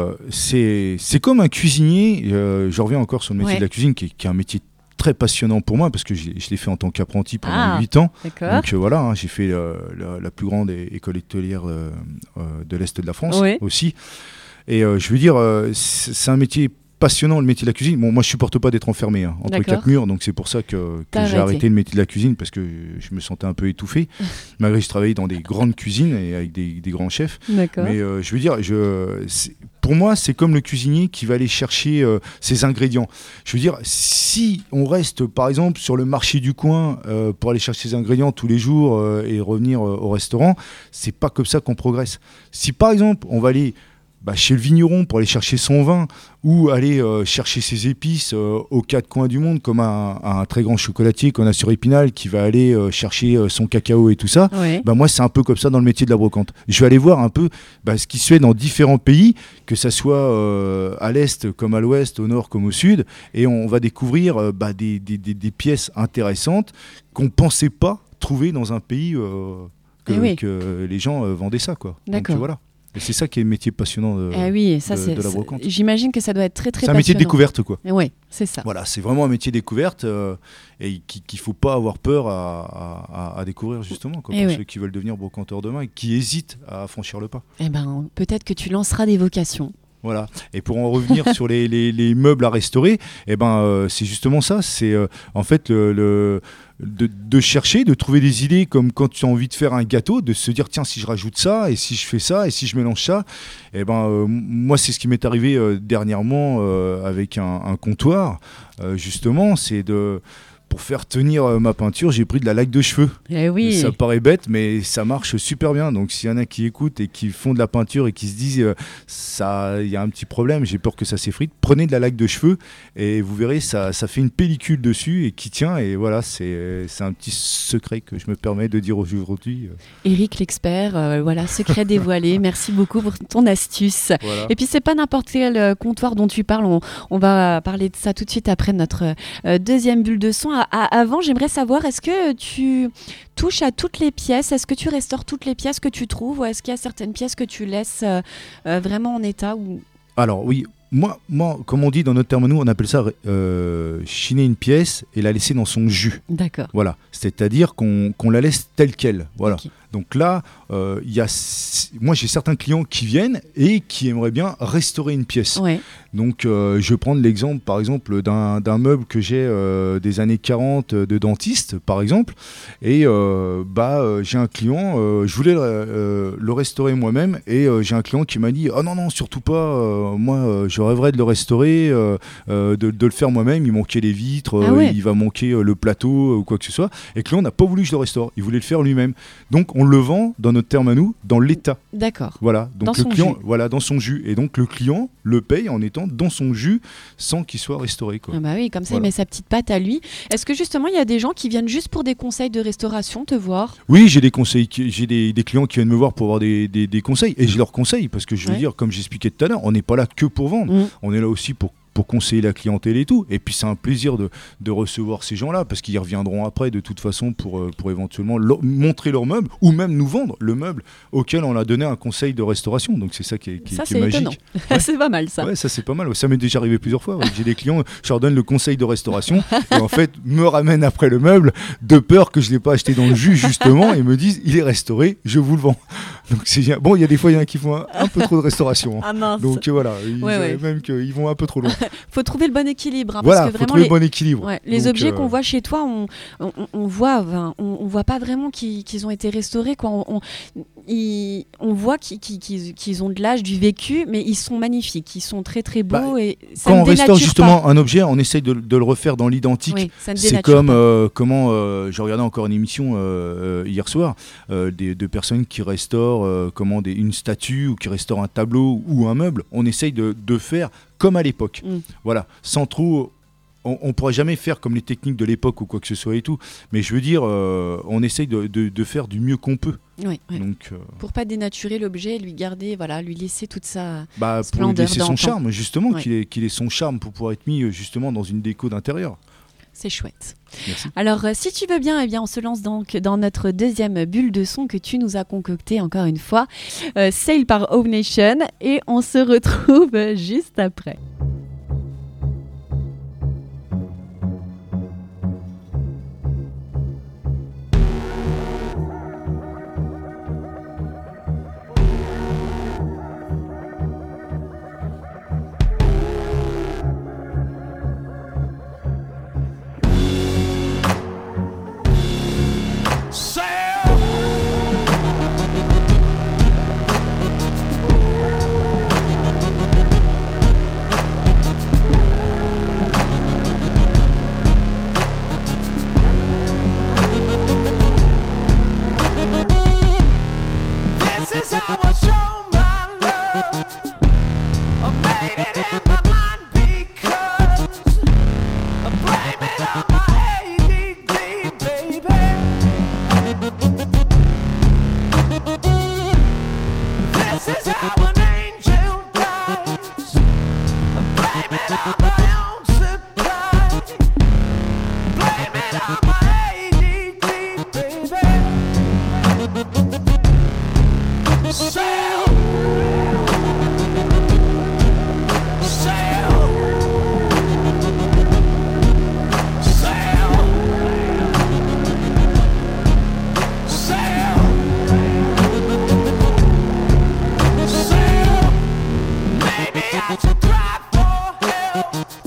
c'est comme un cuisinier. Je reviens encore sur le métier de la cuisine, qui est un métier très passionnant pour moi, parce que je l'ai fait en tant qu'apprenti pendant 8 ans. D'accord. Donc voilà, j'ai fait la plus grande école hôtelière de l'Est de la France aussi. Et je veux dire, c'est un métier passionnant, le métier de la cuisine. Bon, moi je supporte pas d'être enfermé entre quatre murs, donc c'est pour ça que j'ai arrêté le métier de la cuisine, parce que je me sentais un peu étouffé, malgré que je travaillais dans des grandes cuisines et avec des grands chefs. D'accord. Mais je veux dire, pour moi c'est comme le cuisinier qui va aller chercher ses ingrédients. Je veux dire, si on reste par exemple sur le marché du coin pour aller chercher ses ingrédients tous les jours et revenir au restaurant, c'est pas comme ça qu'on progresse. Si par exemple on va aller chez le vigneron pour aller chercher son vin, ou aller chercher ses épices aux quatre coins du monde, comme un très grand chocolatier qu'on a sur Épinal qui va aller chercher son cacao et tout ça. Moi c'est un peu comme ça dans le métier de la brocante. Je vais aller voir un peu ce qui se fait dans différents pays, que ça soit à l'est comme à l'ouest, au nord comme au sud, et on va découvrir des pièces intéressantes qu'on ne pensait pas trouver dans un pays que les gens vendaient ça, quoi. D'accord. Donc voilà. Et c'est ça qui est le métier passionnant de la brocante. J'imagine que ça doit être très très passionnant. C'est un métier de découverte, quoi. Oui, c'est ça. Voilà, c'est vraiment un métier de découverte et qu'il ne faut pas avoir peur à découvrir, justement, quoi, pour ceux qui veulent devenir brocanteurs demain et qui hésitent à franchir le pas. Peut-être que tu lanceras des vocations. Voilà. Et pour en revenir sur les meubles à restaurer, c'est justement ça. C'est en fait de chercher, de trouver des idées, comme quand tu as envie de faire un gâteau, de se dire tiens, si je rajoute ça, et si je fais ça, et si je mélange ça. Moi c'est ce qui m'est arrivé dernièrement avec un comptoir, justement, c'est de pour faire tenir ma peinture, j'ai pris de la laque de cheveux. Eh oui. Ça paraît bête, mais ça marche super bien. Donc s'il y en a qui écoutent et qui font de la peinture et qui se disent il y a un petit problème, j'ai peur que ça s'effrite, prenez de la laque de cheveux et vous verrez, ça fait une pellicule dessus et qui tient. Et voilà, c'est un petit secret que je me permets de dire aujourd'hui. Eric l'expert, voilà, secret dévoilé. Merci beaucoup pour ton astuce. Voilà. Et puis c'est pas n'importe quel comptoir dont tu parles, on va parler de ça tout de suite après notre deuxième bulle de son. Avant, j'aimerais savoir, est-ce que tu touches à toutes les pièces? Est-ce que tu restaures toutes les pièces que tu trouves, ou est-ce qu'il y a certaines pièces que tu laisses vraiment en état ou... Alors oui, moi, comme on dit dans notre terme, nous, on appelle ça chiner une pièce et la laisser dans son jus. D'accord. Voilà, c'est-à-dire qu'on la laisse telle qu'elle. Voilà. Okay. Donc là, moi j'ai certains clients qui viennent et qui aimeraient bien restaurer une pièce. Ouais. Donc je vais prendre l'exemple par exemple d'un meuble que j'ai des années 40 de dentiste par exemple. Et j'ai un client, je voulais le restaurer moi-même et j'ai un client qui m'a dit « Oh non, surtout pas, moi je rêverais de le restaurer, de le faire moi-même, il manquait les vitres, il va manquer le plateau ou quoi que ce soit. » Et le client n'a pas voulu que je le restaure, il voulait le faire lui-même. Donc on le vend, dans notre terme à nous, dans l'état. D'accord. Voilà. Donc dans le client, jus. voilà, dans son jus. Et donc le client le paye en étant dans son jus sans qu'il soit restauré, quoi. Ah bah oui, comme ça voilà. il met sa petite patte à lui. Est-ce que justement il y a des gens qui viennent juste pour des conseils de restauration te voir? Oui, j'ai des conseils, j'ai des clients qui viennent me voir pour avoir des conseils. Et je leur conseille parce que je veux dire, comme j'expliquais tout à l'heure, on n'est pas là que pour vendre. On est là aussi pour conseiller la clientèle et tout. Et puis c'est un plaisir de recevoir ces gens-là parce qu'ils reviendront après de toute façon pour éventuellement montrer leur meuble ou même nous vendre le meuble auquel on a donné un conseil de restauration. Donc c'est ça qui est magique. Étonnant. Ouais. C'est pas mal ça. Ouais, ça c'est pas mal. Ça m'est déjà arrivé plusieurs fois. Ouais. J'ai des clients, je leur donne le conseil de restauration et en fait me ramènent après le meuble de peur que je l'ai pas acheté dans le jus justement et me disent il est restauré, je vous le vends. Donc c'est bien. Bon, il y a des fois il y en a qui font un peu trop de restauration. Ah mince. Donc voilà, même qu'ils vont un peu trop loin. Faut trouver le bon équilibre. Hein, voilà, parce que faut trouver le bon équilibre. Ouais, les objets qu'on voit chez toi, on voit pas vraiment qu'ils ont été restaurés. Quoi. On voit qu'ils ont de l'âge, du vécu, mais ils sont magnifiques, ils sont très très beaux. Et ça quand ne on restaure justement pas. Un objet, on essaye de le refaire dans l'identique. Oui, ça ne c'est comme je regardais encore une émission hier soir de personnes qui restaurent une statue ou qui restaurent un tableau ou un meuble. On essaye de faire comme à l'époque. Voilà, sans trop... On ne pourra jamais faire comme les techniques de l'époque ou quoi que ce soit et tout, mais je veux dire, on essaye de faire du mieux qu'on peut. Oui. Donc, pour pas dénaturer l'objet, lui laisser toute sa pour splendeur lui laisser son d'antan. charme, justement, qu'il ait son charme pour pouvoir être mis justement dans une déco d'intérieur. C'est chouette. Merci. Alors, si tu veux bien, on se lance donc dans notre deuxième bulle de son que tu nous as concoctée encore une fois. Sail par Home Nation et on se retrouve juste après. To drive for hell.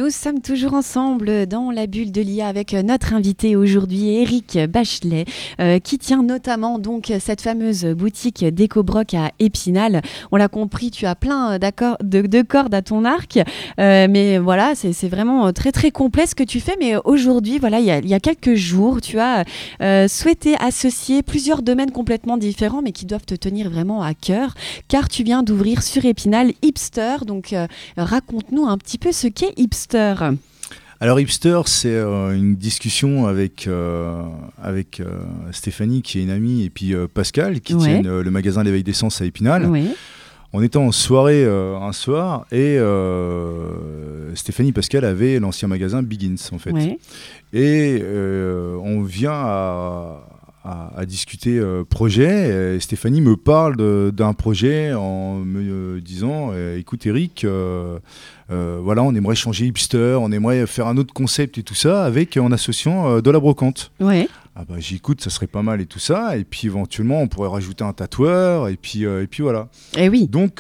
nous sommes toujours ensemble dans la bulle de l'IA avec notre invité aujourd'hui, Éric Bachelet, qui tient notamment donc cette fameuse boutique d'Ecobroc à Épinal. On l'a compris, tu as plein de cordes à ton arc, mais voilà, c'est vraiment très très complet ce que tu fais. Mais aujourd'hui, voilà, il y a quelques jours, tu as souhaité associer plusieurs domaines complètement différents, mais qui doivent te tenir vraiment à cœur, car tu viens d'ouvrir sur Épinal Hipster. Donc raconte-nous un petit peu ce qu'est Hipster. Alors Hipster, c'est une discussion avec Stéphanie qui est une amie et puis Pascal qui tiennent le magasin L'Éveil d'Essence à Épinal. Oui. On était en soirée un soir et Stéphanie Pascal avait l'ancien magasin Begins en fait. Oui. Et on vient à discuter projet. Et Stéphanie me parle d'un projet en me disant écoute Eric, voilà, on aimerait changer Hipster, on aimerait faire un autre concept et tout ça en associant de la brocante. Ouais. Ah bah j'écoute, ça serait pas mal et tout ça, et puis éventuellement on pourrait rajouter un tatoueur et puis voilà. Et oui. Donc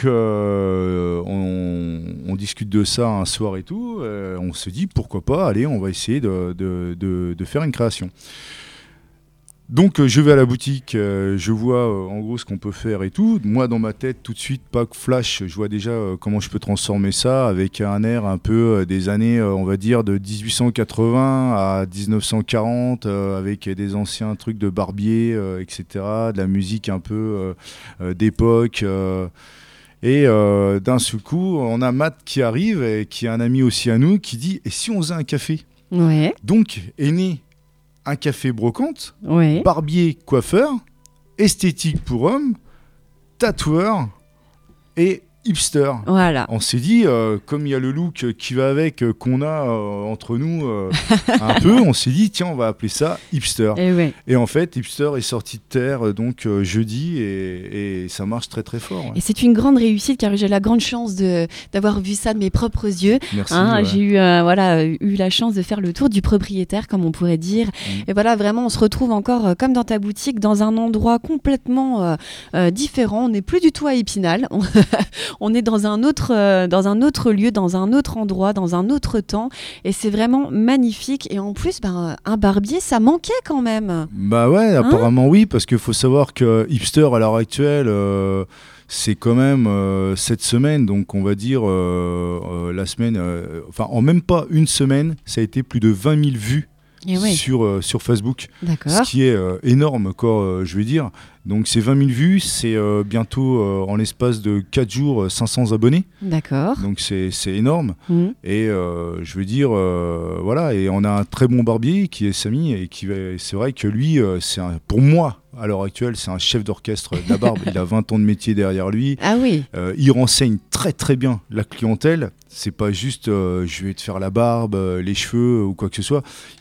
on discute de ça un soir et tout, on se dit pourquoi pas, allez on va essayer de faire une création. Donc je vais à la boutique, je vois en gros ce qu'on peut faire et tout. Moi dans ma tête tout de suite, pas flash, je vois déjà comment je peux transformer ça avec un air un peu des années, on va dire de 1880 à 1940, avec des anciens trucs de barbier, etc. De la musique un peu d'époque. Et d'un seul coup, on a Matt qui arrive, et qui est un ami aussi à nous, qui dit « Et si on faisait un café ?» Ouais. Donc est né un café brocante, oui. Barbier, coiffeur, esthétique pour hommes, tatoueur et hipster. Voilà. On s'est dit, comme il y a le look qui va avec, qu'on a entre nous un peu, on s'est dit, tiens, on va appeler ça hipster. Et en fait, hipster est sorti de terre donc jeudi et ça marche très très fort. Ouais. Et c'est une grande réussite car j'ai la grande chance d'avoir vu ça de mes propres yeux. Merci. Ouais. J'ai eu la chance de faire le tour du propriétaire, comme on pourrait dire. Et voilà, vraiment, on se retrouve encore comme dans ta boutique, dans un endroit complètement différent. On n'est plus du tout à Épinal. On est dans un autre lieu, dans un autre endroit, dans un autre temps. Et c'est vraiment magnifique. Et en plus, un barbier, ça manquait quand même. Bah ouais, apparemment oui, parce qu'il faut savoir que hipster, à l'heure actuelle, c'est quand même cette semaine. Donc on va dire la semaine, en même pas une semaine, ça a été plus de 20 000 vues. Sur Facebook. D'accord. Ce qui est énorme, quoi, je veux dire. Donc c'est 20 000 vues, c'est bientôt en l'espace de 4 jours 500 abonnés. D'accord. Donc c'est énorme. Et je veux dire, voilà, et on a un très bon barbier qui est Samy, et c'est vrai que lui, pour moi, à l'heure actuelle, c'est un chef d'orchestre de la barbe. Il a 20 ans de métier derrière lui. Ah oui. Il renseigne très très bien la clientèle. C'est pas juste je vais te faire la barbe, les cheveux ou quoi que ce soit.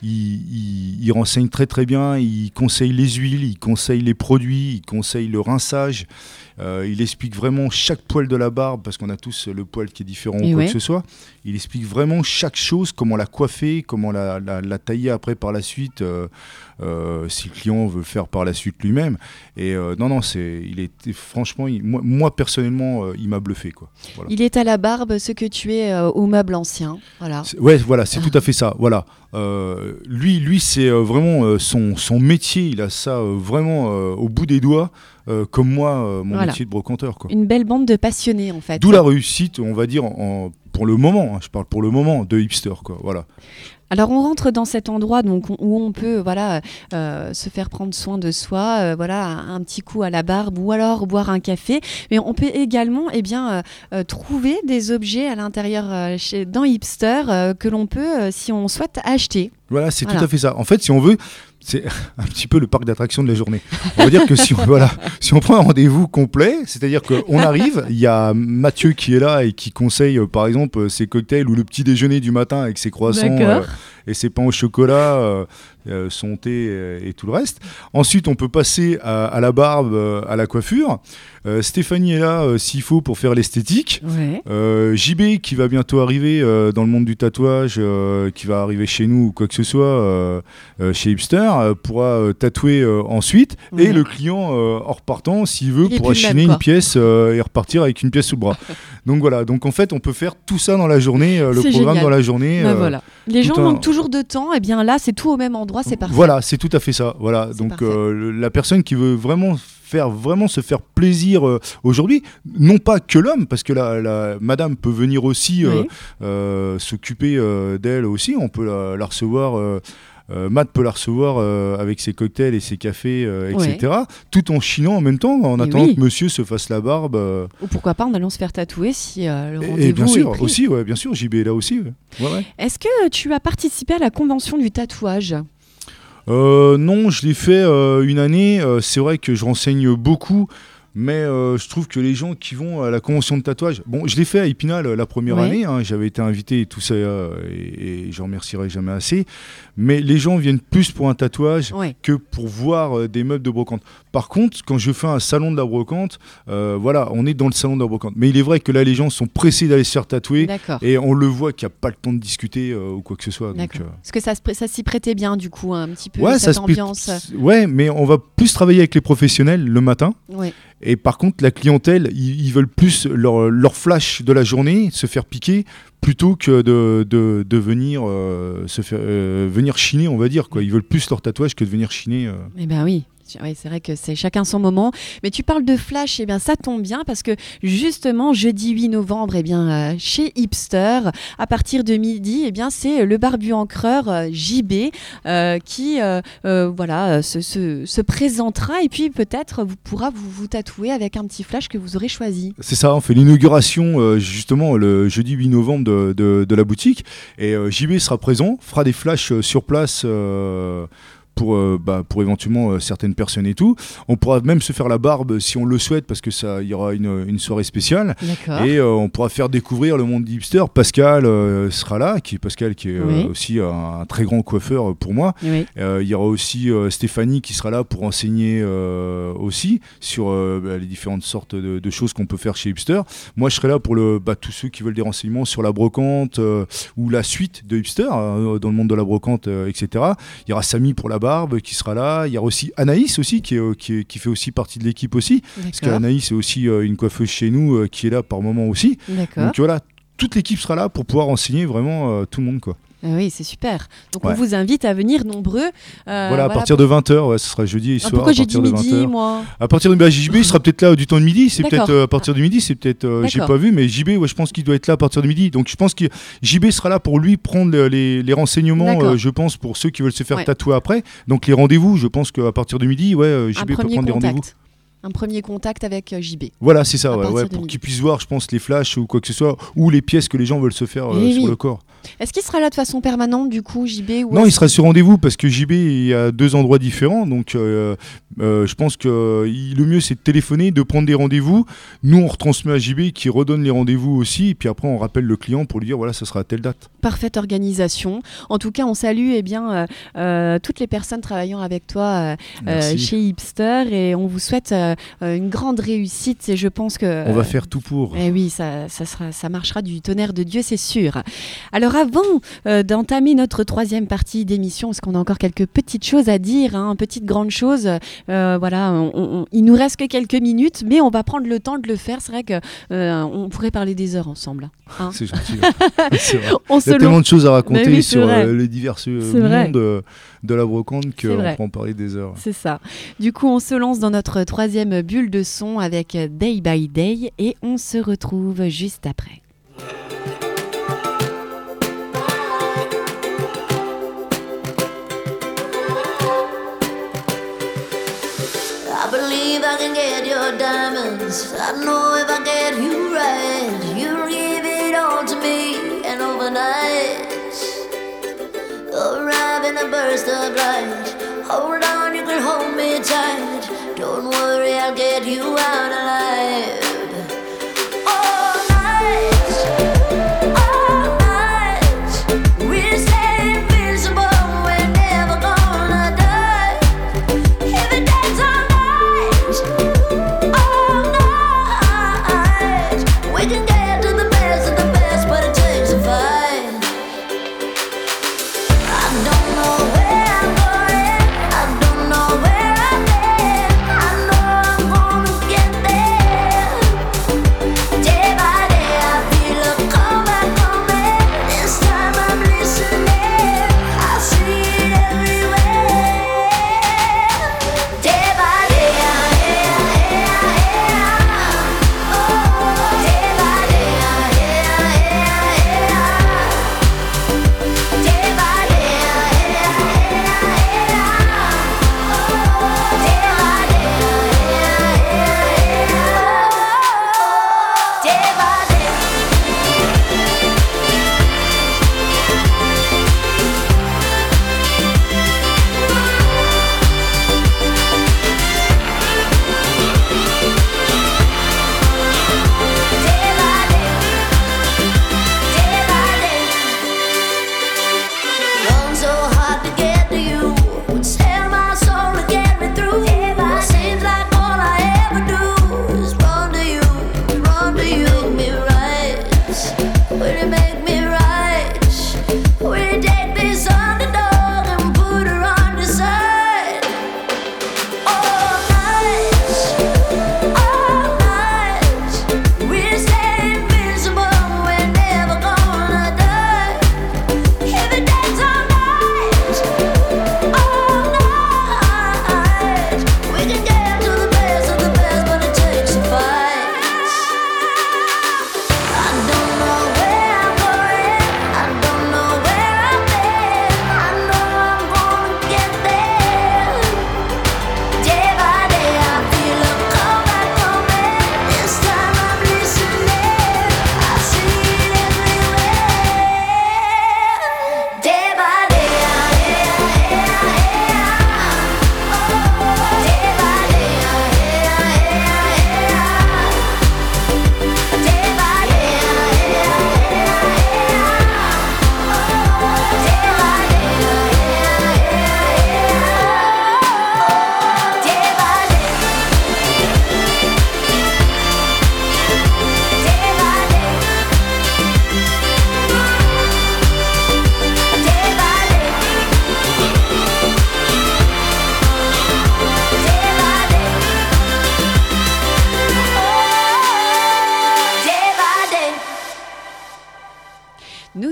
Il renseigne très très bien, il conseille les huiles, il conseille les produits, il conseille le rinçage. Il explique vraiment chaque poil de la barbe, parce qu'on a tous le poil qui est différent ou quoi que ce soit. Il explique vraiment chaque chose, comment la coiffer, comment la tailler après par la suite, si le client veut faire par la suite lui-même. Et franchement, moi personnellement, il m'a bluffé, quoi. Voilà. Il est à la barbe ce que tu es au meuble ancien. Voilà. C'est tout à fait ça. Voilà. Lui, c'est vraiment son métier. Il a ça vraiment au bout des doigts. Comme moi, mon métier de brocanteur, quoi. Une belle bande de passionnés, en fait. D'où la réussite, on va dire, pour le moment, je parle pour le moment, de hipster, quoi. Voilà. Alors on rentre dans cet endroit donc, où on peut se faire prendre soin de soi, un petit coup à la barbe ou alors boire un café. Mais on peut également trouver des objets à l'intérieur dans Hipster que l'on peut, si on souhaite, acheter. Voilà, c'est tout à fait ça. En fait, si on veut, c'est un petit peu le parc d'attractions de la journée. On va dire que si on prend un rendez-vous complet, c'est-à-dire qu'on arrive, il y a Mathieu qui est là et qui conseille par exemple ses cocktails ou le petit déjeuner du matin avec ses croissants et ses pains au chocolat, son thé et tout le reste. Ensuite, on peut passer à la barbe, à la coiffure. Stéphanie est là s'il faut pour faire l'esthétique. Ouais. JB qui va bientôt arriver dans le monde du tatouage, qui va arriver chez nous ou quoi que ce soit, chez Hipster, pourra tatouer ensuite. Ouais. Et le client, en repartant, s'il veut, Il est pourra plus le chiner même, quoi. une pièce et repartir avec une pièce sous le bras. Donc voilà, donc en fait, on peut faire tout ça dans la journée, le C'est programme génial. dans la journée. Ben voilà. Les gens tout un- manquent toujours de temps, et bien là, c'est tout au même endroit, c'est parfait. Voilà, c'est tout à fait ça. Voilà, C'est donc parfait. la personne qui veut vraiment se faire plaisir aujourd'hui, non pas que l'homme, parce que la madame peut venir aussi Oui. s'occuper d'elle aussi. On peut la recevoir. Matt peut la recevoir avec ses cocktails et ses cafés, etc. Tout en chinant en même temps, en Et attendant oui. que monsieur se fasse la barbe. Ou pourquoi pas en allant se faire tatouer si le Et rendez-vous bien est sûr, pris. aussi, ouais, bien sûr, JB est là aussi. Ouais. Ouais. Est-ce que tu as participé à la convention du tatouage ? Non, je l'ai fait une année. C'est vrai que je renseigne beaucoup, mais je trouve que les gens qui vont à la convention de tatouage, bon, je l'ai fait à Épinal la première Ouais. année, hein, j'avais été invité et tout ça, et je remercierai jamais assez. Mais les gens viennent plus pour un tatouage Ouais. que pour voir des meubles de brocante. Par contre, quand je fais un salon de la brocante, voilà, on est dans le salon de la brocante. Mais il est vrai que là, les gens sont pressés d'aller se faire tatouer. D'accord. Et on le voit qu'il n'y a pas le temps de discuter ou quoi que ce soit. Donc, D'accord. Est-ce que ça s'y prêtait bien, du coup, un petit peu, ouais, cette ça se prête- ambiance Ouais, mais on va plus travailler avec les professionnels le matin. Ouais. Et par contre, la clientèle, ils veulent plus leur flash de la journée, se faire piquer, plutôt que de venir, venir chiner, on va dire, quoi. Ils veulent plus leur tatouage que de venir chiner. Eh bien oui. Oui, c'est vrai que c'est chacun son moment. Mais tu parles de flash, eh bien ça tombe bien parce que justement jeudi 8 novembre, eh bien chez Hipster, à partir de midi, eh bien c'est le barbu encreur JB qui voilà se présentera et puis peut-être pourra vous tatouer avec un petit flash que vous aurez choisi. C'est ça, on fait l'inauguration justement le jeudi 8 novembre de la boutique. Et JB sera présent, fera des flashs sur place. Pour éventuellement certaines personnes et tout. On pourra même se faire la barbe si on le souhaite parce que ça, il y aura une soirée spéciale. D'accord. Et on pourra faire découvrir le monde d'Hipster. Pascal sera là, Pascal qui est Oui. aussi un très grand coiffeur pour moi. Oui. Il y aura aussi Stéphanie qui sera là pour enseigner aussi sur les différentes sortes de choses qu'on peut faire chez Hipster. Moi, je serai là pour tous ceux qui veulent des renseignements sur la brocante ou la suite de Hipster dans le monde de la brocante, etc. Il y aura Samy pour la barbe qui sera là. Il y aura aussi Anaïs aussi qui fait aussi partie de l'équipe aussi. Parce D'accord. qu'Anaïs est aussi une coiffeuse chez nous qui est là par moment aussi. D'accord. Donc voilà, toute l'équipe sera là pour pouvoir renseigner vraiment tout le monde, quoi. Oui, c'est super. Donc Ouais. on vous invite à venir nombreux. Voilà, à partir de 20h, ouais, ce sera jeudi et soir. Pourquoi à j'ai dit partir de midi, 20h. moi À partir de JB, il sera peut-être là du temps de midi. C'est D'accord. peut-être à partir du midi. C'est peut-être. J'ai D'accord. pas vu, mais JB, ouais, je pense qu'il doit être là à partir de midi. Donc je pense que JB sera là pour lui prendre les renseignements. D'accord. Je pense pour ceux qui veulent se faire Ouais. tatouer après. Donc les rendez-vous, je pense qu'à partir de midi, ouais, un JB peut premier prendre des rendez-vous. contact. Un premier contact avec JB. Voilà, c'est ça, À ouais, partir de pour midi. qu'ils puissent voir, je pense, les flashs ou quoi que ce soit, ou les pièces que les gens veulent se faire Eh sur oui. le corps. Est-ce qu'il sera là de façon permanente, du coup, JB ou Non, est-ce- il sera sur rendez-vous parce que JB il y a 2 endroits différents. Donc je pense que le mieux c'est de téléphoner, de prendre des rendez-vous. Nous on retransmet à JB qui redonne les rendez-vous aussi. Et puis après on rappelle le client pour lui dire voilà, ça sera à telle date. Parfaite organisation. En tout cas, on salue toutes les personnes travaillant avec toi Merci. chez Hipster et on vous souhaite une grande réussite. Et je pense que On va faire tout pour. Eh oui, ça marchera du tonnerre de Dieu, c'est sûr. Alors avant d'entamer notre troisième partie d'émission, parce qu'on a encore quelques petites choses à dire, petites grandes choses, voilà, il nous reste que quelques minutes, mais on va prendre le temps de le faire. C'est vrai qu'on pourrait parler des heures ensemble. Hein. C'est gentil. C'est vrai. On Il y se a tellement lance. de choses à raconter Mais oui, c'est sur vrai. les divers C'est vrai. mondes de la brocante C'est qu'on vrai. peut en parler des heures. C'est ça. Du coup, on se lance dans notre troisième bulle de son avec Day by Day et on se retrouve juste après. I believe I can get your diamonds. I know if I get you right, you'll give it all to me. And overnight, arrive in a burst of light. Hold on, you can hold me tight. Don't worry, I'll get you out alive. All night, we'll stay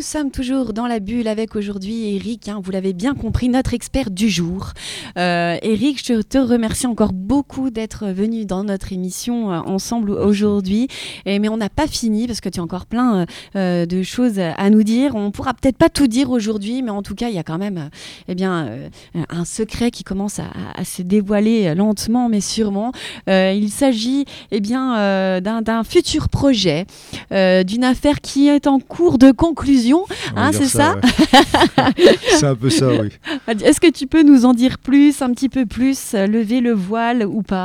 sommes toujours dans la bulle avec aujourd'hui Eric, vous l'avez bien compris, notre expert du jour. Eric, je te remercie encore beaucoup d'être venu dans notre émission ensemble aujourd'hui. Mais on n'a pas fini parce que tu as encore plein de choses à nous dire. On ne pourra peut-être pas tout dire aujourd'hui, mais en tout cas, il y a quand même un secret qui commence à se dévoiler lentement mais sûrement. Il s'agit d'un futur projet, d'une affaire qui est en cours de conclusion, c'est ça, ouais. C'est un peu ça, oui. Est-ce que tu peux nous en dire plus, un petit peu plus, lever le voile ou pas ?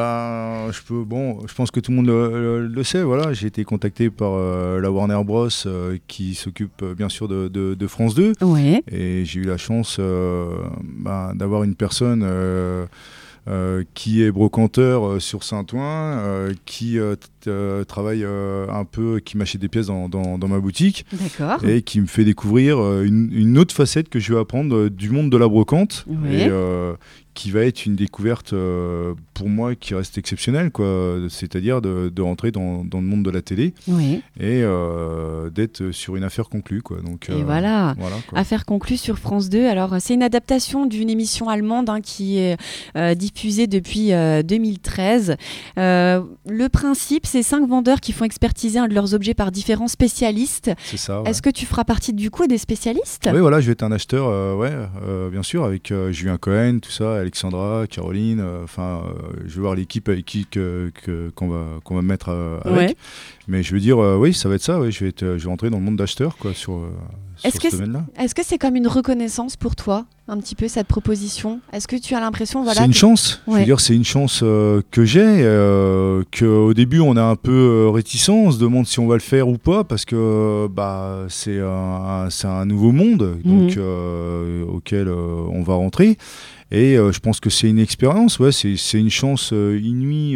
Je pense que tout le monde le sait, voilà. J'ai été contacté par la Warner Bros qui s'occupe bien sûr de France 2. Ouais. Et j'ai eu la chance d'avoir une personne qui est brocanteur sur Saint-Ouen, qui travaille un peu, qui m'achète des pièces dans ma boutique. D'accord. Et qui me fait découvrir une autre facette que je vais apprendre du monde de la brocante. Oui. Et qui va être une découverte pour moi qui reste exceptionnelle, quoi. C'est-à-dire de rentrer dans le monde de la télé, oui. Et d'être sur une affaire conclue, quoi. Donc, et voilà quoi. Affaire conclue sur France 2. Alors, c'est une adaptation d'une émission allemande qui est diffusée depuis 2013. Le principe, c'est 5 vendeurs qui font expertiser un de leurs objets par différents spécialistes. C'est ça, ouais. Est-ce que tu feras partie du coup des spécialistes ? Oui, voilà, je vais être un acheteur, bien sûr, avec Julien Cohen, tout ça, Alexandra, Caroline, je vais voir l'équipe avec qui qu'on va mettre avec. Ouais. Mais je veux dire, oui, ça va être ça, oui, je vais rentrer dans le monde d'acheteur, quoi, sur ce domaine-là. Est-ce que c'est comme une reconnaissance pour toi, un petit peu, cette proposition ? Est-ce que tu as l'impression, c'est une chance. Ouais. Je veux dire, c'est une chance que j'ai, qu'au début, on a un peu réticent, on se demande si on va le faire ou pas, parce que c'est un nouveau monde donc, auquel on va rentrer. Et je pense que c'est une expérience, ouais, c'est une chance inouïe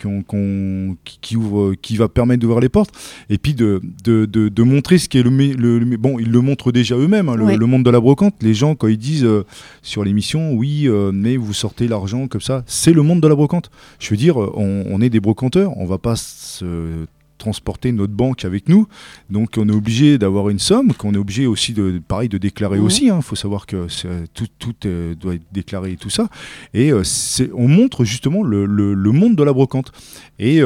qui va permettre d'ouvrir les portes, et puis de montrer ce qui est bon, ils le montrent déjà eux-mêmes, le monde de la brocante. Les gens, quand ils disent sur l'émission, oui, mais vous sortez l'argent comme ça, c'est le monde de la brocante. Je veux dire, on est des brocanteurs, on va pas se transporter notre banque avec nous, donc on est obligé d'avoir une somme qu'on est obligé aussi de déclarer aussi, il faut savoir que tout doit être déclaré et tout ça, et on montre justement le monde de la brocante, et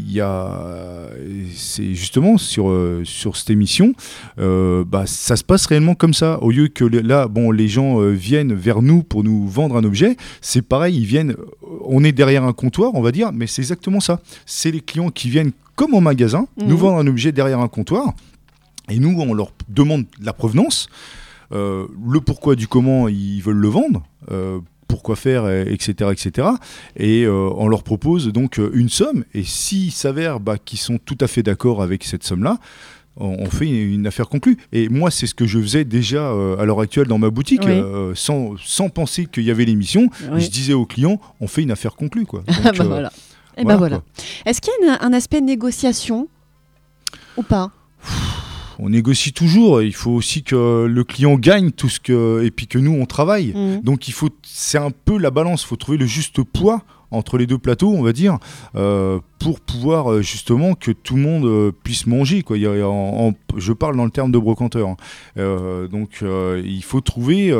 c'est justement sur cette émission, ça se passe réellement comme ça, au lieu que les gens viennent vers nous pour nous vendre un objet, c'est pareil, on est derrière un comptoir, on va dire, mais c'est exactement ça, c'est les clients qui viennent comme au magasin, nous vendre un objet derrière un comptoir, et nous, on leur demande la provenance, le pourquoi du comment ils veulent le vendre, pourquoi faire, etc. Et on leur propose donc une somme, et s'il s'avère qu'ils sont tout à fait d'accord avec cette somme-là, on fait une affaire conclue. Et moi, c'est ce que je faisais déjà à l'heure actuelle dans ma boutique, sans penser qu'il y avait l'émission. Oui. Je disais aux clients, on fait une affaire conclue, quoi. Donc, voilà. Et voilà. Est-ce qu'il y a un aspect négociation ou pas ? On négocie toujours. Il faut aussi que le client gagne et puis que nous on travaille. Donc c'est un peu la balance. Il faut trouver le juste poids entre les deux plateaux, on va dire, pour pouvoir justement que tout le monde puisse manger, quoi. Je parle dans le terme de brocanteur. Donc il faut trouver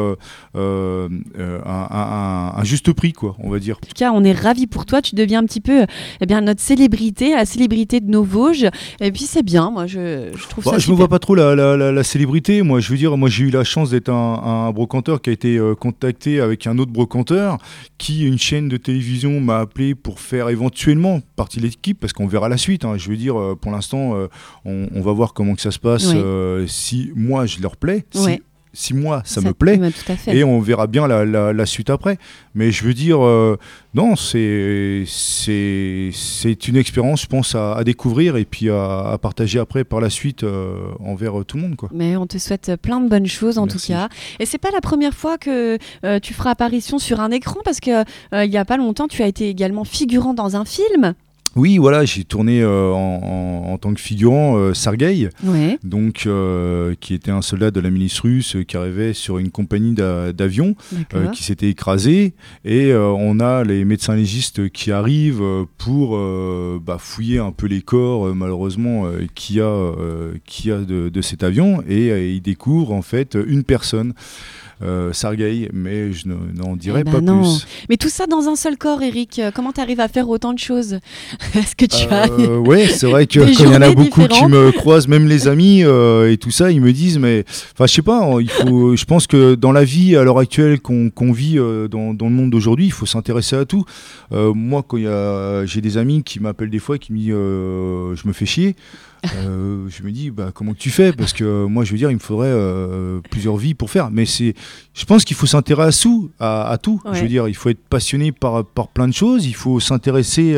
un juste prix, quoi, on va dire. En tout cas, on est ravis pour toi. Tu deviens un petit peu notre célébrité, la célébrité de nos Vosges. Et puis c'est bien, moi je trouve ça super. Je ne me vois pas trop la célébrité. Moi, je veux dire, j'ai eu la chance d'être un brocanteur qui a été contacté avec un autre brocanteur qui, une chaîne de télévision, m'a appelé pour faire éventuellement partie de l'équipe, parce qu'on verra la suite. Je veux dire, pour l'instant, on va voir comment que ça se passe, si moi je leur plais, si moi ça me plaît, tout à fait. Et on verra bien la suite après. Mais je veux dire, non, c'est une expérience, je pense, à découvrir et puis à partager après par la suite envers tout le monde, quoi. Mais on te souhaite plein de bonnes choses en tout cas. Et c'est pas la première fois que tu feras apparition sur un écran, parce que il y a pas longtemps tu as été également figurant dans un film. Oui, voilà, j'ai tourné en tant que figurant Sergueï, Ouais. donc qui était un soldat de la milice russe qui arrivait sur une compagnie d'avions D'accord. qui s'était écrasée, et on a les médecins légistes qui arrivent pour fouiller un peu les corps malheureusement qu'il y a de cet avion, et ils découvrent en fait une personne. Sergueï, mais je n'en dirai pas non. plus. Mais tout ça dans un seul corps, Eric. Comment tu arrives à faire autant de choses? Est-ce que tu as... Ouais, c'est vrai que Des quand il y en a journées beaucoup qui différentes. me croisent, même les amis et tout ça, ils me disent, mais enfin, je sais pas, je pense que dans la vie à l'heure actuelle qu'on vit dans le monde d'aujourd'hui, il faut s'intéresser à tout. Moi, quand j'ai des amis qui m'appellent des fois, qui me disent, je me fais chier. Je me dis comment tu fais, parce que moi je veux dire il me faudrait plusieurs vies pour faire, mais je pense qu'il faut s'intéresser à tout. Ouais. Je veux dire, il faut être passionné par plein de choses, il faut s'intéresser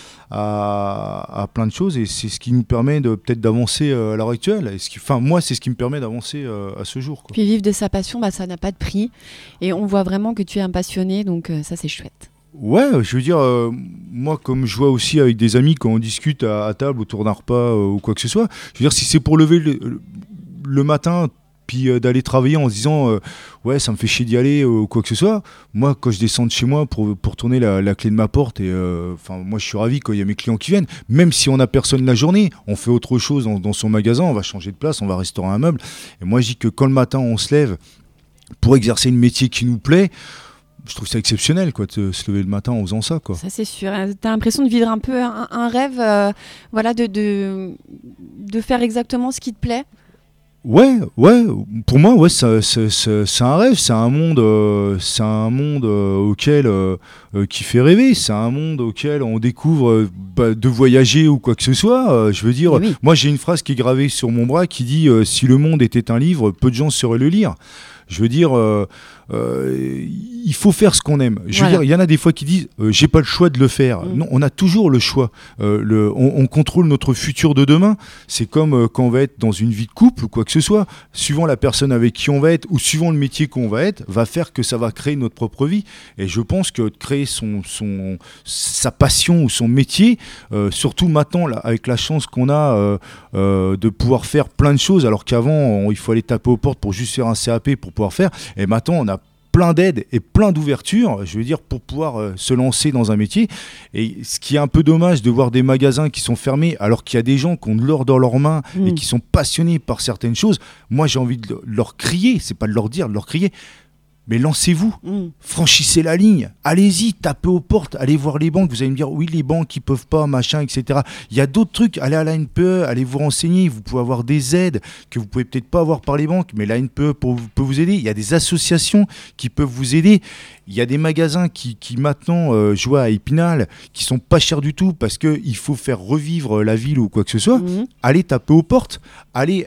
à plein de choses, et c'est ce qui nous permet peut-être d'avancer à l'heure actuelle. Moi c'est ce qui me permet d'avancer à ce jour, quoi. Puis vivre de sa passion, ça n'a pas de prix. Et on voit vraiment que tu es un passionné, donc ça c'est chouette. Ouais, je veux dire, moi, comme je vois aussi avec des amis quand on discute à table autour d'un repas ou quoi que ce soit, je veux dire, si c'est pour lever le matin, puis d'aller travailler en se disant ouais, ça me fait chier d'y aller ou quoi que ce soit, moi, quand je descends de chez moi pour tourner la clé de ma porte, et moi, je suis ravi quand il y a mes clients qui viennent, même si on n'a personne la journée, on fait autre chose dans son magasin, on va changer de place, on va restaurer un meuble. Et moi, je dis que quand le matin, on se lève pour exercer un métier qui nous plaît, je trouve ça exceptionnel, quoi, de se lever le matin en faisant ça, quoi. Ça c'est sûr. T'as l'impression de vivre un peu un rêve, voilà, de faire exactement ce qui te plaît. Ouais, pour moi, ouais, c'est un rêve, c'est un monde auquel qui fait rêver, c'est un monde auquel on découvre de voyager ou quoi que ce soit. Je veux dire, Oui. moi j'ai une phrase qui est gravée sur mon bras qui dit si le monde était un livre, peu de gens sauraient le lire. Je veux dire, il faut faire ce qu'on aime. Je veux dire, il y en a des fois qui disent j'ai pas le choix de le faire. Non, on a toujours le choix. On contrôle notre futur de demain. C'est comme quand on va être dans une vie de couple ou quoi que ce soit. Suivant la personne avec qui on va être ou suivant le métier qu'on va être, va faire que ça va créer notre propre vie. Et je pense que créer sa passion ou son métier, surtout maintenant là, avec la chance qu'on a de pouvoir faire plein de choses, alors qu'avant il faut aller taper aux portes pour juste faire un CAP pour pouvoir faire. Et maintenant on a plein d'aides et plein d'ouvertures, je veux dire, pour pouvoir se lancer dans un métier. Et ce qui est un peu dommage de voir des magasins qui sont fermés alors qu'il y a des gens qui ont de l'or dans leurs mains et qui sont passionnés par certaines choses. Moi j'ai envie de leur crier, c'est pas de leur dire, de leur crier, mais lancez-vous, franchissez la ligne, allez-y, tapez aux portes, allez voir les banques. Vous allez me dire oui, les banques ils peuvent pas, machin, etc. Il y a d'autres trucs, allez à la NPE, allez vous renseigner, vous pouvez avoir des aides que vous pouvez peut-être pas avoir par les banques, mais la NPE peut vous aider. Il y a des associations qui peuvent vous aider. Il y a des magasins qui maintenant, je vois à Épinal, qui sont pas chers du tout parce qu'il faut faire revivre la ville ou quoi que ce soit. Allez taper aux portes, allez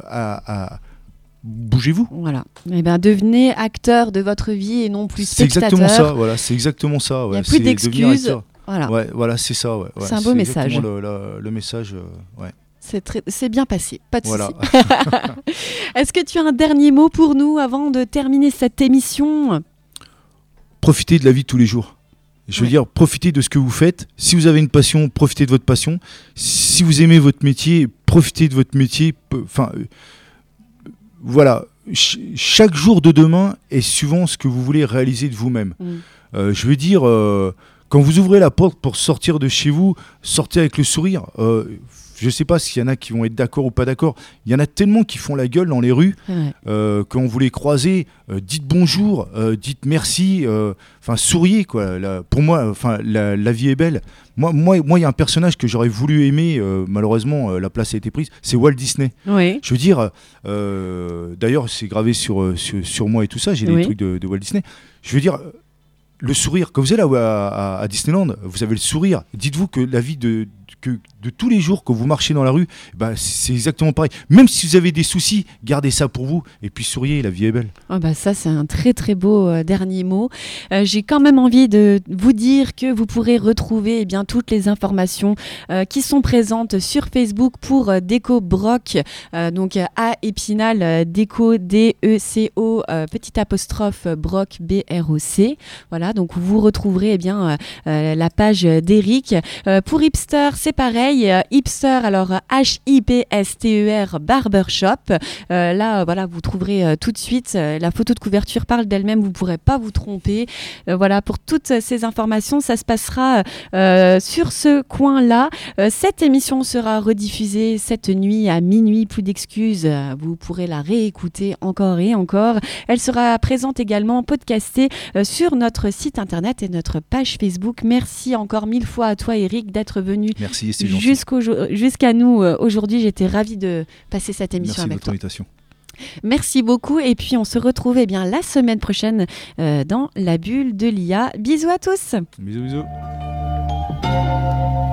bougez-vous. Voilà. Et devenez acteur de votre vie et non plus C'est spectateur. exactement ça, voilà, c'est exactement ça. Il n'y a Ouais. plus C'est devenir d'excuses. acteur. Voilà. Ouais, voilà, c'est ça. Ouais. C'est un beau message. exactement le message, ouais. C'est bien passé, pas de Voilà. souci. Est-ce que tu as un dernier mot pour nous avant de terminer cette émission? Profitez de la vie de tous les jours. Je veux dire, profitez de ce que vous faites. Si vous avez une passion, profitez de votre passion. Si vous aimez votre métier, profitez de votre métier. Enfin, voilà. Chaque jour de demain est suivant ce que vous voulez réaliser de vous-même. Je veux dire, quand vous ouvrez la porte pour sortir de chez vous, sortez avec le sourire. Je ne sais pas s'il y en a qui vont être d'accord ou pas d'accord. Il y en a tellement qui font la gueule dans les rues. Quand vous les croisez, dites bonjour, dites merci, souriez, quoi. Pour moi, la vie est belle. Moi, il y a un personnage que j'aurais voulu aimer, malheureusement, la place a été prise, c'est Walt Disney. Oui. Je veux dire, d'ailleurs, c'est gravé sur moi et tout ça, j'ai des trucs de Walt Disney. Je veux dire, le sourire, quand vous allez à Disneyland, vous avez le sourire. Dites-vous que la vie de tous les jours que vous marchez dans la rue, c'est exactement pareil. Même si vous avez des soucis, gardez ça pour vous et puis souriez, la vie est belle. Ça, c'est un très très beau dernier mot. J'ai quand même envie de vous dire que vous pourrez retrouver toutes les informations qui sont présentes sur Facebook pour Déco Broc, donc A Épinal, Déco D-E-C-O, petit apostrophe Broc B-R-O-C. Voilà, donc vous retrouverez la page d'Eric. Pour Hipster, c'est pareil. Hipster, alors H-I-P-S-T-E-R Barbershop. Là, voilà, vous trouverez tout de suite. La photo de couverture parle d'elle-même. Vous ne pourrez pas vous tromper. Voilà, pour toutes ces informations, ça se passera sur ce coin-là. Cette émission sera rediffusée cette nuit à minuit. Plus d'excuses. Vous pourrez la réécouter encore et encore. Elle sera présente également podcastée sur notre site internet et notre page Facebook. Merci encore 1000 fois à toi, Eric, d'être venu jusqu'à nous aujourd'hui. J'étais ravie de passer cette émission avec toi. Merci de votre invitation. Merci beaucoup et puis on se retrouve la semaine prochaine dans la bulle de l'IA. Bisous à tous. Bisous.